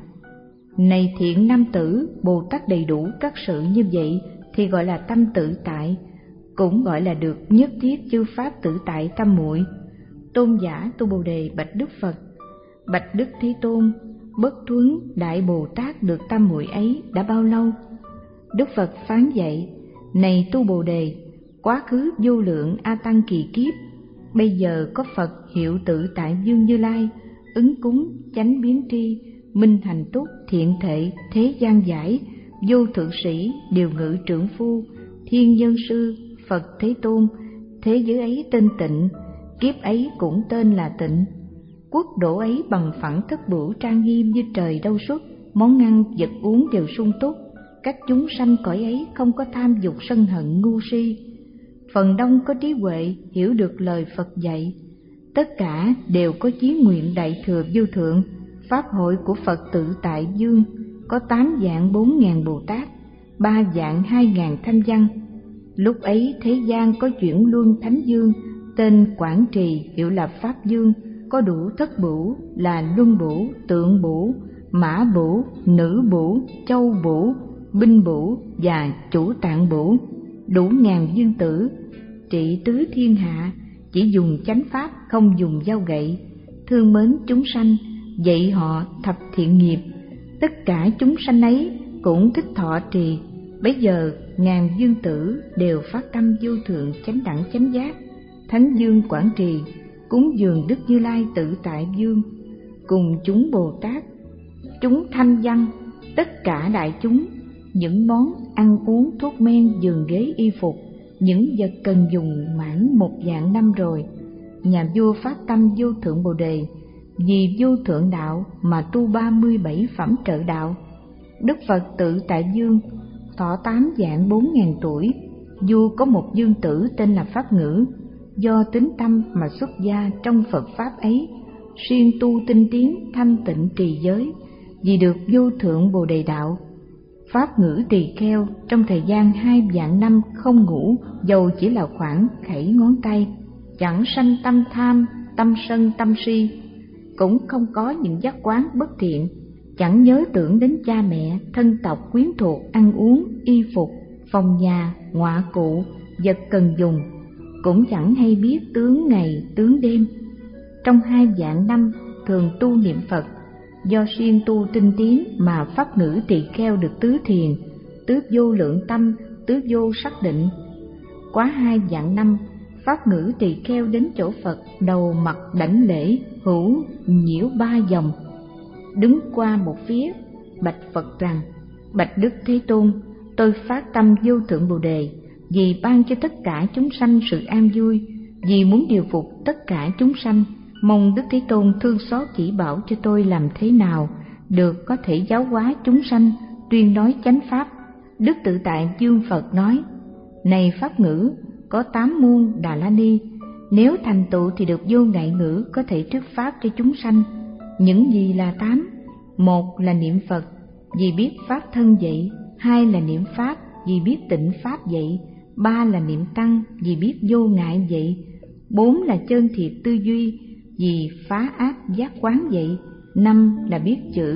Này thiện nam tử, Bồ Tát đầy đủ các sự như vậy thì gọi là tâm tự tại, cũng gọi là được nhất thiết chư pháp tự tại tâm muội. Tôn giả tu Bồ Đề bạch Đức Phật: Bạch Đức Thế Tôn, bất thuấn Đại Bồ Tát được tâm muội ấy đã bao lâu? Đức Phật phán dạy: Này tu Bồ Đề, quá khứ vô lượng a tăng kỳ kiếp, bây giờ có Phật hiệu tự tại Dương Như Lai, ứng cúng chánh biến tri, minh thành túc thiện thệ thế gian giải, vô thượng sĩ điều ngự trưởng phu, thiên nhân sư Phật Thế Tôn. Thế giới ấy tên Tịnh, kiếp ấy cũng tên là Tịnh. Quốc độ ấy bằng phẳng thất bửu trang nghiêm như trời đâu xuất, món ăn vật uống đều sung túc. Các chúng sanh cõi ấy không có tham dục sân hận ngu si. Phần đông có trí huệ hiểu được lời Phật dạy. Tất cả đều có chí nguyện đại thừa vô thượng. Pháp hội của Phật tự tại Dương có tám dạng bốn ngàn Bồ Tát, ba dạng hai ngàn Thanh Văn. Lúc ấy thế gian có chuyển luân Thánh Dương, tên Quảng Trì hiệu là Pháp Dương, có đủ thất bửu là Luân Bửu, Tượng Bửu, Mã Bửu, Nữ Bửu, Châu Bửu, Binh Bửu và Chủ Tạng Bửu, đủ ngàn dương tử, trị tứ thiên hạ, chỉ dùng chánh pháp không dùng dao gậy, thương mến chúng sanh, dạy họ thập thiện nghiệp. Tất cả chúng sanh ấy cũng thích thọ trì. Bấy giờ ngàn dương tử đều phát tâm vô thượng chánh đẳng chánh giác. Thánh Dương Quảng Trì cúng dường Đức Như Lai tự tại Dương, cùng chúng Bồ Tát, chúng Thanh Văn, tất cả đại chúng, những món ăn uống thuốc men giường ghế y phục, những vật cần dùng mãn một vạn năm rồi. Nhà vua phát tâm vô thượng Bồ Đề, vì vô thượng đạo mà tu ba mươi bảy phẩm trợ đạo. Đức Phật tự tại Dương thọ tám vạn bốn ngàn tuổi. Vua có một dương tử tên là Pháp Ngữ, do tín tâm mà xuất gia trong Phật pháp ấy, siêng tu tinh tiến thanh tịnh trì giới, vì được vô thượng Bồ Đề đạo. Pháp Ngữ tỳ kheo trong thời gian hai vạn năm không ngủ, dầu chỉ là khoảng khẩy ngón tay, chẳng sanh tâm tham, tâm sân, tâm si, cũng không có những giác quán bất thiện, chẳng nhớ tưởng đến cha mẹ, thân tộc, quyến thuộc, ăn uống, y phục, phòng nhà, ngoại cụ, vật cần dùng, cũng chẳng hay biết tướng ngày, tướng đêm. Trong hai vạn năm thường tu niệm Phật, do siêng tu tinh tiến mà Pháp Ngữ tỳ kheo được tứ thiền, tứ vô lượng tâm, tứ vô sắc định. Quá hai vạn năm, Pháp Ngữ tỳ kheo đến chỗ Phật, đầu mặt đảnh lễ, hữu nhiễu ba vòng, đứng qua một phía, bạch Phật rằng: Bạch Đức Thế Tôn, tôi phát tâm vô thượng Bồ Đề, vì ban cho tất cả chúng sanh sự an vui, vì muốn điều phục tất cả chúng sanh, mong Đức Thế Tôn thương xót chỉ bảo cho tôi làm thế nào được có thể giáo hóa chúng sanh, tuyên nói chánh pháp. Đức Tự Tại Dương Phật nói: Này Pháp Ngữ, có tám môn Đà La Ni, nếu thành tựu thì được vô ngại ngữ có thể thuyết pháp cho chúng sanh. Những gì là tám? Một là niệm Phật, vì biết pháp thân dạy. Hai là niệm Pháp, vì biết tịnh Pháp dạy. Ba là niệm Tăng, vì biết vô ngại dạy. Bốn là chân thiệt tư duy, vì phá áp giác quán dạy. Năm là biết chữ,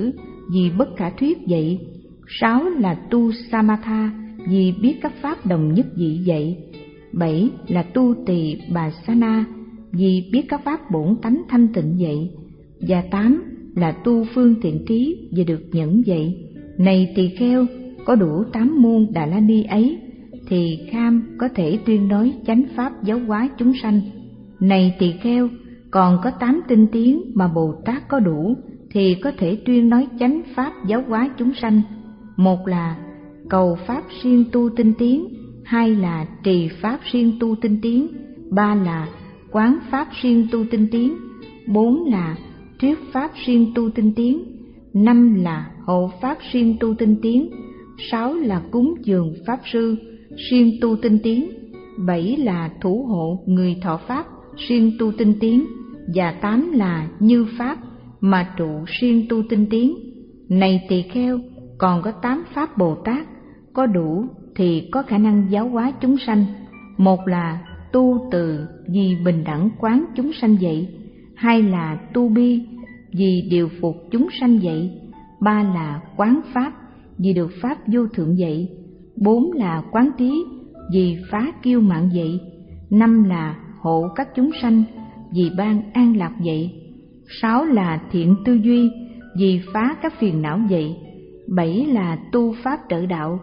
vì bất khả thuyết dạy. Sáu là tu samatha, vì biết các pháp đồng nhất vị dạy. Bảy là tu tỳ bà sa na, vì biết các pháp bổn tánh thanh tịnh dạy. Và tám là tu phương tiện trí, vì được nhẫn dạy. Này tỳ kheo, có đủ tám môn Đà La Ni ấy, thì kham có thể tuyên nói chánh pháp giáo hóa chúng sanh. Này tỳ kheo, còn có tám tinh tiến mà Bồ Tát có đủ, thì có thể tuyên nói chánh pháp giáo hóa chúng sanh. Một là cầu pháp siêng tu tinh tiến, hai là trì pháp siêng tu tinh tiến, ba là quán pháp siêng tu tinh tiến, bốn là thuyết pháp siêng tu tinh tiến, năm là hộ pháp siêng tu tinh tiến, sáu là cúng dường pháp sư siêng tu tinh tiến, bảy là thủ hộ người thọ pháp siêng tu tinh tiến, và tám là như pháp mà trụ siêng tu tinh tiến. Này tỳ kheo, còn có tám pháp Bồ Tát có đủ thì có khả năng giáo hóa chúng sanh. Một là tu từ vì bình đẳng quán chúng sanh dạy, hai là tu bi vì điều phục chúng sanh dạy, ba là quán pháp vì được pháp vô thượng dạy, bốn là quán trí vì phá kiêu mạn dạy, năm là hộ các chúng sanh vì ban an lạc dạy, sáu là thiện tư duy vì phá các phiền não dạy, bảy là tu pháp trợ đạo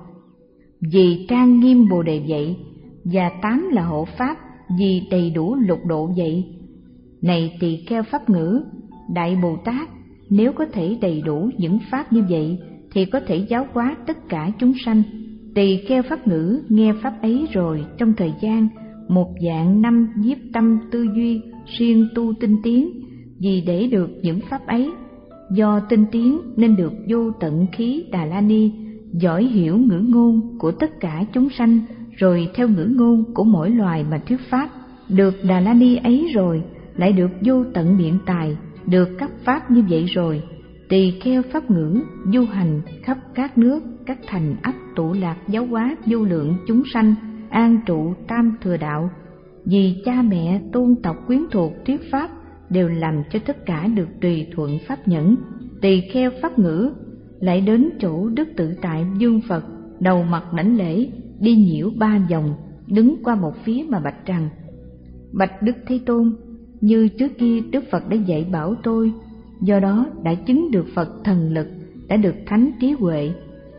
vì trang nghiêm bồ đề dạy, và tám là hộ pháp vì đầy đủ lục độ dạy. Này tỳ kheo pháp ngữ, Đại Bồ Tát nếu có thể đầy đủ những pháp như vậy thì có thể giáo hóa tất cả chúng sanh. Tỳ kheo pháp ngữ nghe pháp ấy rồi, trong thời gian một vạn năm nhiếp tâm tư duy siêng tu tinh tiến, vì để được những pháp ấy, do tinh tiến nên được vô tận khí Đà La Ni, giỏi hiểu ngữ ngôn của tất cả chúng sanh, rồi theo ngữ ngôn của mỗi loài mà thuyết pháp. Được Đà La Ni ấy rồi, lại được vô tận biện tài, được các pháp như vậy rồi, tỳ kheo pháp ngữ du hành khắp các nước, các thành ấp tụ lạc giáo hóa vô lượng chúng sanh, an trụ tam thừa đạo. Vì cha mẹ tôn tộc quyến thuộc thuyết pháp đều làm cho tất cả được tùy thuận pháp nhẫn. Tỳ kheo pháp ngữ lại đến chỗ Đức Tự Tại Dương Phật, đầu mặt đảnh lễ, đi nhiễu ba vòng, đứng qua một phía mà bạch rằng: Bạch Đức Thế Tôn, như trước kia Đức Phật đã dạy bảo tôi, do đó đã chứng được Phật thần lực, đã được thánh trí huệ.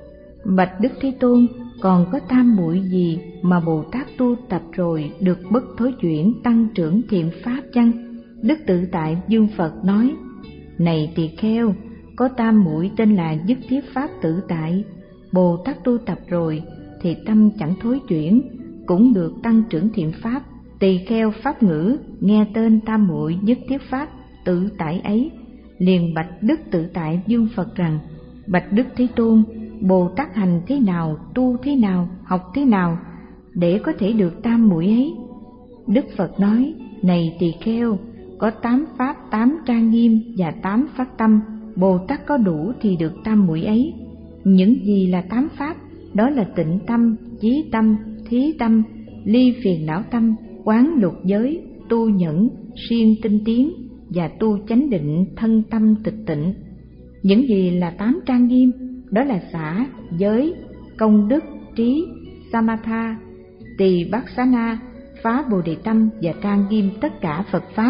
Bạch Đức Thế Tôn, còn có tam muội gì mà Bồ Tát tu tập rồi được bất thối chuyển tăng trưởng thiện pháp chăng? Đức Tự Tại Dương Phật nói: Này tỳ kheo, có tam muội tên là Nhất Thiết Pháp Tự Tại. Bồ Tát tu tập rồi thì tâm chẳng thối chuyển, cũng được tăng trưởng thiện pháp. Tỳ kheo pháp ngữ nghe tên tam muội Nhất Thiết Pháp Tự Tại ấy, liền bạch Đức Tự Tại Dương Phật rằng: Bạch Đức Thế Tôn, Bồ Tát hành thế nào, tu thế nào, học thế nào để có thể được tam muội ấy? Đức Phật nói: Này tỳ kheo, có tám pháp tám trang nghiêm và tám phát tâm, Bồ Tát có đủ thì được tam muội ấy. Những gì là tám pháp? Đó là tịnh tâm, chí tâm, thí tâm, ly phiền não tâm, quán lục giới, tu nhẫn, siêng tinh tiến và tu chánh định thân tâm tịch tịnh. Những gì là tám trang nghiêm? Đó là xả, giới, công đức, trí, samatha, tỳ bát xá na, phá bồ đề tâm và trang nghiêm tất cả Phật pháp.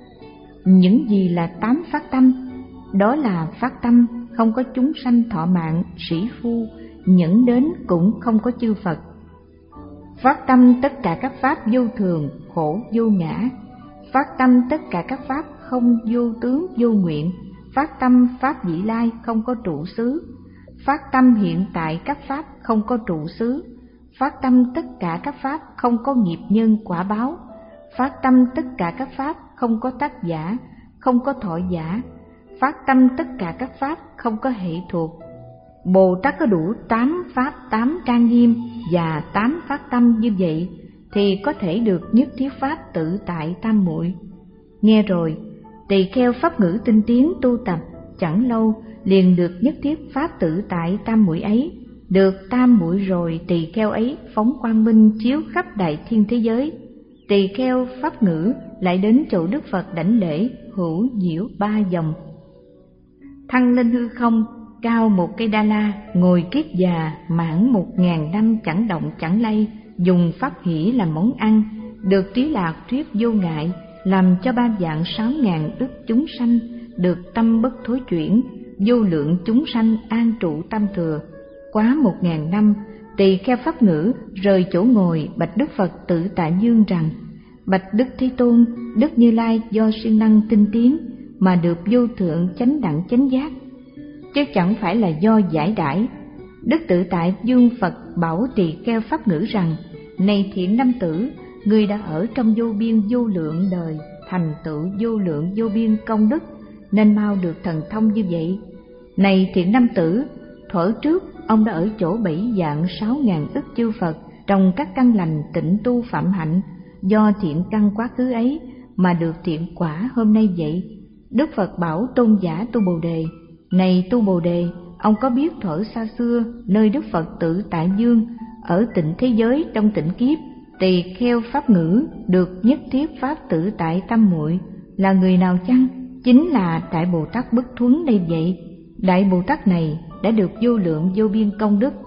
Những gì là tám phát tâm? Đó là phát tâm không có chúng sanh thọ mạng, sĩ phu, nhẫn đến cũng không có chư Phật. Phát tâm tất cả các pháp vô thường, khổ vô ngã. Phát tâm tất cả các pháp không vô tướng vô nguyện. Phát tâm pháp vị lai không có trụ xứ. Phát tâm hiện tại các pháp không có trụ xứ. Phát tâm tất cả các pháp không có nghiệp nhân quả báo. Phát tâm tất cả các pháp không có tác giả, không có thọ giả. Phát tâm tất cả các pháp không có hệ thuộc. Bồ Tát có đủ tám pháp tám trang nghiêm và tám phát tâm như vậy thì có thể được Nhất Thiết Pháp Tự Tại tam muội. Nghe rồi, tỳ kheo pháp ngữ tinh tiến tu tập, chẳng lâu liền được Nhất Thiết Pháp Tự Tại tam muội ấy. Được tam muội rồi, tỳ kheo ấy phóng quang minh chiếu khắp đại thiên thế giới. Tỳ kheo pháp ngữ lại đến chỗ Đức Phật đảnh lễ, hữu nhiễu ba vòng, thăng lên hư không, cao một cây đa la, ngồi kiết già, mãn một ngàn năm chẳng động chẳng lay, dùng pháp hỷ làm món ăn, được trí lạc thuyết vô ngại, làm cho ba vạn sáu ngàn ức chúng sanh được tâm bất thối chuyển, vô lượng chúng sanh an trụ tâm thừa. Quá một ngàn năm, tỳ kheo pháp ngữ rời chỗ ngồi bạch Đức Phật Tự Tại Dương rằng: Bạch Đức Thế Tôn, Đức Như Lai do siêng năng tinh tiến mà được vô thượng chánh đẳng chánh giác, chứ chẳng phải là do giải đãi. Đức Tự Tại Dương Phật bảo tỳ kheo pháp ngữ rằng: Này thiện nam tử, ngươi đã ở trong vô biên vô lượng đời thành tựu vô lượng vô biên công đức, nên mau được thần thông như vậy. Này thiện nam tử, thuở trước ông đã ở chỗ bảy vạn sáu ngàn ức chư Phật trong các căn lành tịnh tu phạm hạnh, do thiện căn quá khứ ấy mà được thiện quả hôm nay vậy. Đức Phật bảo tôn giả Tu Bồ Đề: Này Tu Bồ Đề, ông có biết thuở xa xưa nơi Đức Phật Tự Tại Dương ở tịnh thế giới trong tịnh kiếp, tỳ kheo pháp ngữ được nhất thiết pháp tự tại tâm muội là người nào chăng? Chính là Đại Bồ Tát Bất Thuấn đây vậy. Đại Bồ Tát này đã được vô lượng vô biên công đức.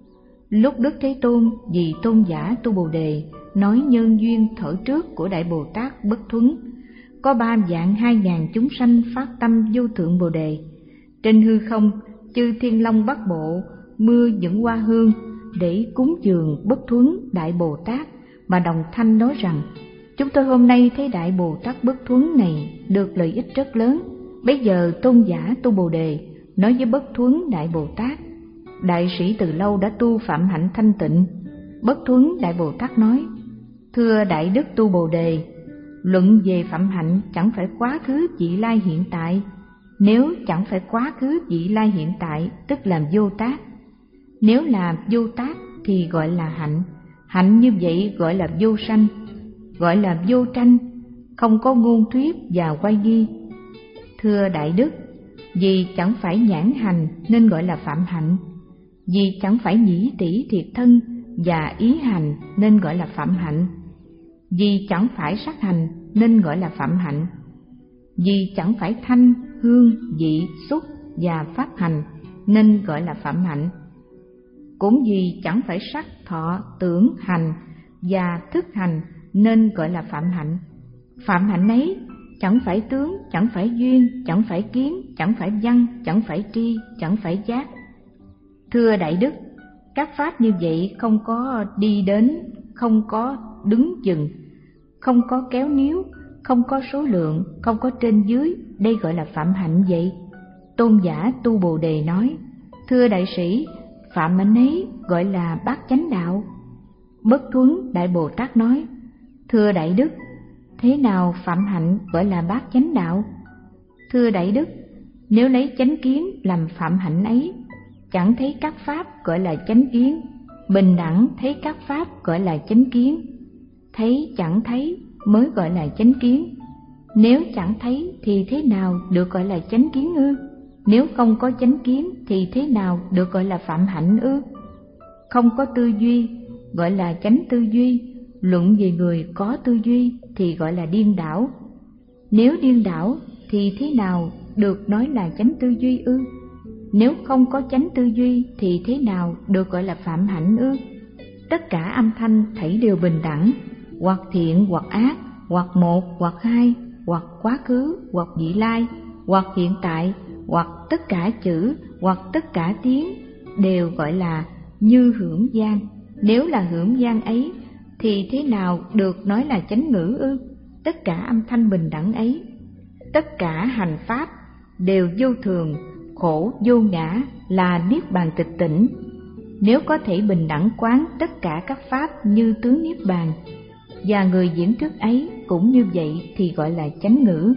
Lúc Đức Thế Tôn vì tôn giả Tu Bồ Đề nói nhân duyên thuở trước của Đại Bồ Tát Bất Thuấn, có ba vạn hai ngàn chúng sanh phát tâm vô thượng Bồ Đề. Trên hư không, chư thiên long bắc bộ mưa những hoa hương để cúng dường Bất Thuấn Đại Bồ Tát, mà đồng thanh nói rằng: Chúng tôi hôm nay thấy Đại Bồ Tát Bất Thuấn này được lợi ích rất lớn. Bây giờ tôn giả Tu Bồ Đề nói với Bất Thuấn Đại Bồ Tát: Đại sĩ từ lâu đã tu phạm hạnh thanh tịnh. Bất Thuấn Đại Bồ Tát nói: Thưa Đại Đức Tu Bồ Đề, luận về phạm hạnh chẳng phải quá khứ vị lai hiện tại. Nếu chẳng phải quá khứ vị lai hiện tại tức làm vô tác. Nếu là vô tác thì gọi là hạnh. Hạnh như vậy gọi là vô sanh, gọi là vô tranh, không có ngôn thuyết và quay nghi. Thưa Đại Đức, vì chẳng phải nhãn hành nên gọi là phạm hạnh, vì chẳng phải nhĩ tỷ thiệt thân và ý hành nên gọi là phạm hạnh, vì chẳng phải sắc hành nên gọi là phạm hạnh, vì chẳng phải thanh, hương, vị, xúc và pháp hành nên gọi là phạm hạnh, cũng vì chẳng phải sắc, thọ, tưởng, hành và thức hành nên gọi là phạm hạnh. Phạm hạnh ấy chẳng phải tướng, chẳng phải duyên, chẳng phải kiến, chẳng phải văn, chẳng phải tri, chẳng phải giác. Thưa Đại Đức, các pháp như vậy không có đi đến, không có đứng dừng, không có kéo níu, không có số lượng, không có trên dưới, đây gọi là phạm hạnh vậy. Tôn giả Tu Bồ Đề nói: Thưa đại sĩ, phạm hạnh ấy gọi là bát chánh đạo. Bất Thuấn Đại Bồ Tát nói: Thưa Đại Đức, thế nào phạm hạnh gọi là bát chánh đạo? Thưa Đại Đức, nếu lấy chánh kiến làm phạm hạnh ấy, chẳng thấy các pháp gọi là chánh kiến, bình đẳng thấy các pháp gọi là chánh kiến, thấy chẳng thấy mới gọi là chánh kiến. Nếu chẳng thấy thì thế nào được gọi là chánh kiến ư? Nếu không có chánh kiến thì thế nào được gọi là phạm hạnh ư? Không có tư duy gọi là chánh tư duy, luận về người có tư duy thì gọi là điên đảo. Nếu điên đảo thì thế nào được nói là chánh tư duy ư? Nếu không có chánh tư duy thì thế nào được gọi là phạm hạnh ư? Tất cả âm thanh thảy đều bình đẳng, hoặc thiện hoặc ác, hoặc một hoặc hai, hoặc quá khứ hoặc vị lai, hoặc hiện tại, hoặc tất cả chữ, hoặc tất cả tiếng đều gọi là như hưởng vang. Nếu là hưởng vang ấy thì thế nào được nói là chánh ngữ ư? Tất cả âm thanh bình đẳng ấy, tất cả hành pháp đều vô thường, khổ vô ngã, là niết bàn tịch tỉnh. Nếu có thể bình đẳng quán tất cả các pháp như tướng niết bàn, và người diễn thuyết ấy cũng như vậy thì gọi là chánh ngữ.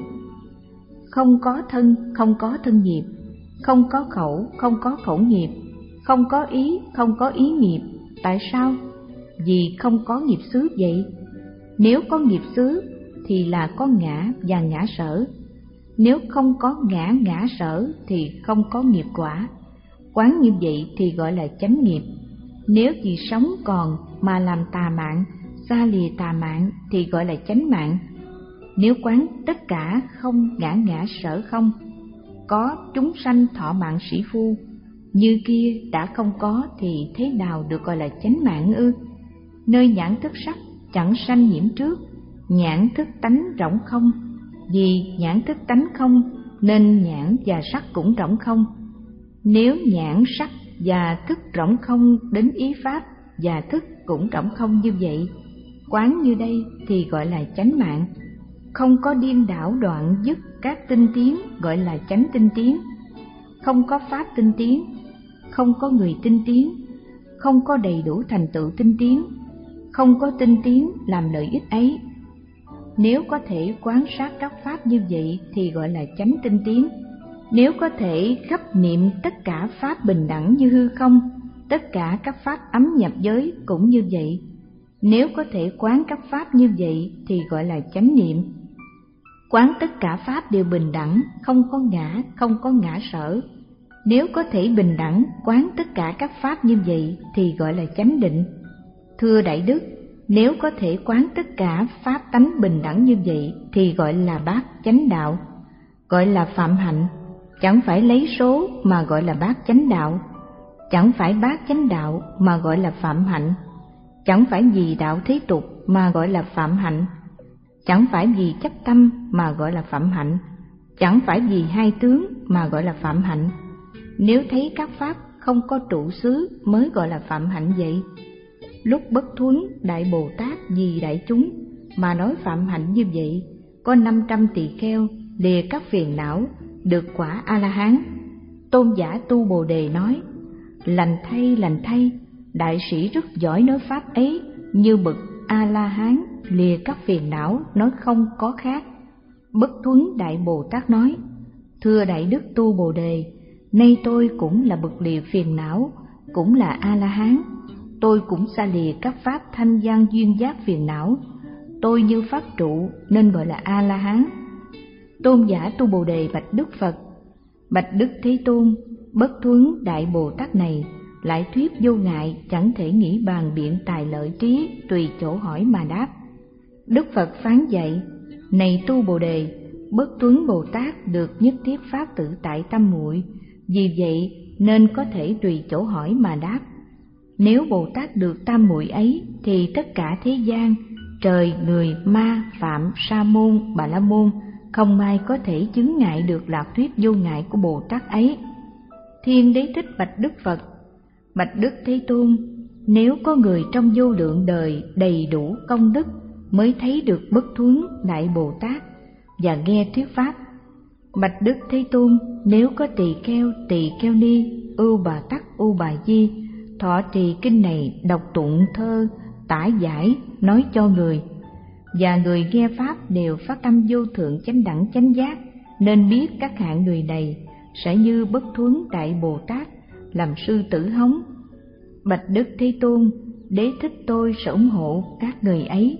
Không có thân, không có thân nghiệp, không có khẩu, không có khẩu nghiệp, không có ý, không có ý nghiệp. Tại sao? Vì không có nghiệp xứ vậy. Nếu có nghiệp xứ thì là có ngã và ngã sở. Nếu không có ngã ngã sở thì không có nghiệp quả. Quán như vậy thì gọi là chánh nghiệp. Nếu chỉ sống còn mà làm tà mạng, xa lìa tà mạng thì gọi là chánh mạng. Nếu quán tất cả không ngã ngã sở không, có chúng sanh thọ mạng sĩ phu, Như kia đã không có thì thế nào được gọi là chánh mạng ư? Nơi nhãn thức sắc chẳng sanh nhiễm trước, nhãn thức tánh rỗng không. Vì nhãn thức tánh không nên nhãn và sắc cũng rỗng không. Nếu nhãn sắc và thức rỗng không đến ý pháp và thức cũng rỗng không như vậy, quán như đây thì gọi là chánh mạng. Không có điên đảo đoạn dứt các tinh tiến gọi là chánh tinh tiến. Không có pháp tinh tiến, không có người tinh tiến, không có đầy đủ thành tựu tinh tiến, không có tinh tiến làm lợi ích ấy. Nếu có thể quán sát các pháp như vậy thì gọi là chánh tinh tiến. Nếu có thể khắp niệm tất cả pháp bình đẳng như hư không, tất cả các pháp ấm nhập giới cũng như vậy. Nếu có thể quán các pháp như vậy thì gọi là chánh niệm. Quán tất cả pháp đều bình đẳng, không có ngã, không có ngã sở. Nếu có thể bình đẳng quán tất cả các pháp như vậy thì gọi là chánh định. Thưa Đại Đức, nếu có thể quán tất cả pháp tánh bình đẳng như vậy thì gọi là bát chánh đạo, gọi là phạm hạnh. Chẳng phải lấy số mà gọi là bát chánh đạo, chẳng phải bát chánh đạo mà gọi là phạm hạnh, chẳng phải vì đạo thế tục mà gọi là phạm hạnh, chẳng phải vì chấp tâm mà gọi là phạm hạnh, chẳng phải vì hai tướng mà gọi là phạm hạnh. Nếu thấy các pháp không có trụ xứ mới gọi là phạm hạnh vậy. Lúc Bất Thuấn Đại Bồ Tát vì đại chúng mà nói phạm hạnh như vậy, có năm trăm tỳ kheo lìa các phiền não được quả A-la-hán. Tôn giả Tu Bồ Đề nói: lành thay, lành thay, đại sĩ rất giỏi nói pháp ấy, như bậc A-la-hán lìa các phiền não nói không có khác. Bất Thuấn Đại Bồ Tát nói: thưa Đại Đức Tu Bồ Đề, nay tôi cũng là bậc lìa phiền não, cũng là A-la-hán. Tôi cũng xa lìa các pháp thanh văn duyên giác phiền não. Tôi như pháp trụ nên gọi là A-la-hán. Tôn giả Tu Bồ Đề bạch Đức Phật: bạch Đức Thế Tôn, Bất Thuấn Đại Bồ Tát này lại thuyết vô ngại, chẳng thể nghĩ bàn biện tài lợi trí, tùy chỗ hỏi mà đáp. Đức Phật phán dạy: này Tu Bồ Đề, Bất Thuấn Bồ Tát được nhất thiết pháp tự tại tâm muội, vì vậy nên có thể tùy chỗ hỏi mà đáp. Nếu Bồ Tát được tam muội ấy thì tất cả thế gian, trời, người, ma, phạm, sa môn, bà la môn không ai có thể chứng ngại được lạc thuyết vô ngại của Bồ Tát ấy. Thiên Đế Thích bạch Đức Phật: bạch Đức Thế Tôn, nếu có người trong vô lượng đời đầy đủ công đức mới thấy được Bất Thuấn Đại Bồ Tát và nghe thuyết pháp. Bạch Đức Thế Tôn, nếu có tỳ kheo, tỳ kheo ni, ưu bà tắc, ưu bà di thọ trì kinh này, đọc tụng thơ, tả giải, nói cho người, và người nghe pháp đều phát tâm vô thượng chánh đẳng chánh giác, nên biết các hạng người này sẽ như Bất Thuấn Đại Bồ Tát làm sư tử hống. Bạch Đức Thế Tôn, Đế Thích tôi sẽ ủng hộ các người ấy.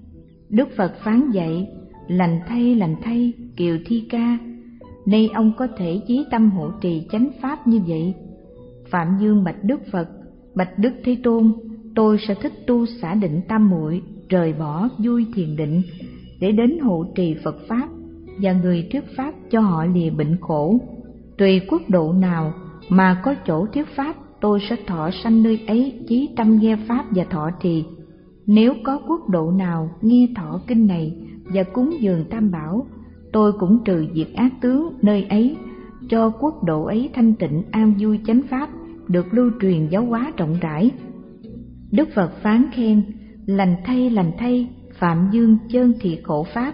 Đức Phật phán dạy: lành thay, lành thay, Kiều Thi Ca, nay ông có thể chí tâm hộ trì chánh pháp như vậy. Phạm Dương bạch Đức Phật: bạch Đức Thế Tôn, tôi sẽ thích tu xả định tam muội, rời bỏ vui thiền định để đến hộ trì Phật pháp và người thuyết pháp cho họ lìa bệnh khổ. Tùy quốc độ nào mà có chỗ thuyết pháp, tôi sẽ thọ sanh nơi ấy, chí tâm nghe pháp và thọ trì. Nếu có quốc độ nào nghe thọ kinh này và cúng dường tam bảo, tôi cũng trừ diệt ác tướng nơi ấy, cho quốc độ ấy thanh tịnh an vui chánh pháp được lưu truyền giáo hóa rộng rãi. Đức Phật phán khen: lành thay, lành thay, Phạm Dương chơn thị khổ pháp.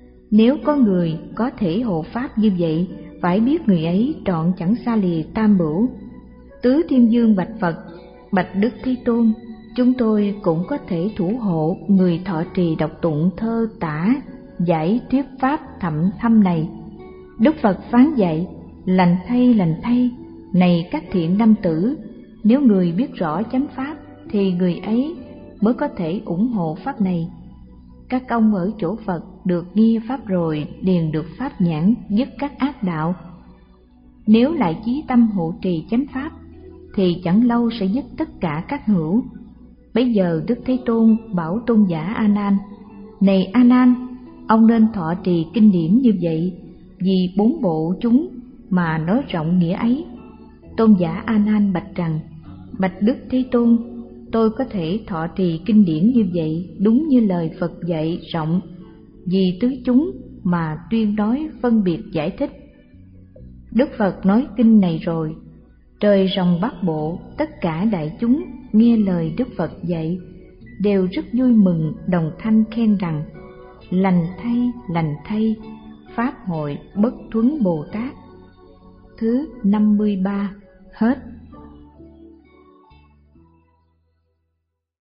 Nếu có người có thể hộ pháp như vậy, phải biết người ấy trọn chẳng xa lìa tam bửu. Tứ Thiên Dương bạch Phật: bạch Đức Thế Tôn, chúng tôi cũng có thể thủ hộ người thọ trì đọc tụng thơ tả giải thuyết pháp thậm thâm này. Đức Phật phán dạy: lành thay, lành thay, này các thiện nam tử, nếu người biết rõ chánh pháp thì người ấy mới có thể ủng hộ pháp này. Các ông ở chỗ Phật được nghe pháp rồi điền được pháp nhãn, dứt các ác đạo. Nếu lại chí tâm hộ trì chánh pháp thì chẳng lâu sẽ dứt tất cả các hữu. Bấy giờ Đức Thế Tôn bảo tôn giả A Nan: này A Nan, ông nên thọ trì kinh điển như vậy, vì bốn bộ chúng mà nói rộng nghĩa ấy. Tôn giả A Nan bạch rằng: Bạch Đức Thế Tôn, tôi có thể thọ trì kinh điển như vậy đúng như lời Phật dạy rộng, vì tứ chúng mà tuyên nói phân biệt giải thích. Đức Phật nói kinh này rồi, trời rồng Bắc Bộ, tất cả đại chúng nghe lời Đức Phật dạy đều rất vui mừng, đồng thanh khen rằng: lành thay, lành thay, Pháp hội Bất Thuấn Bồ Tát. Thứ năm mươi ba. Hết.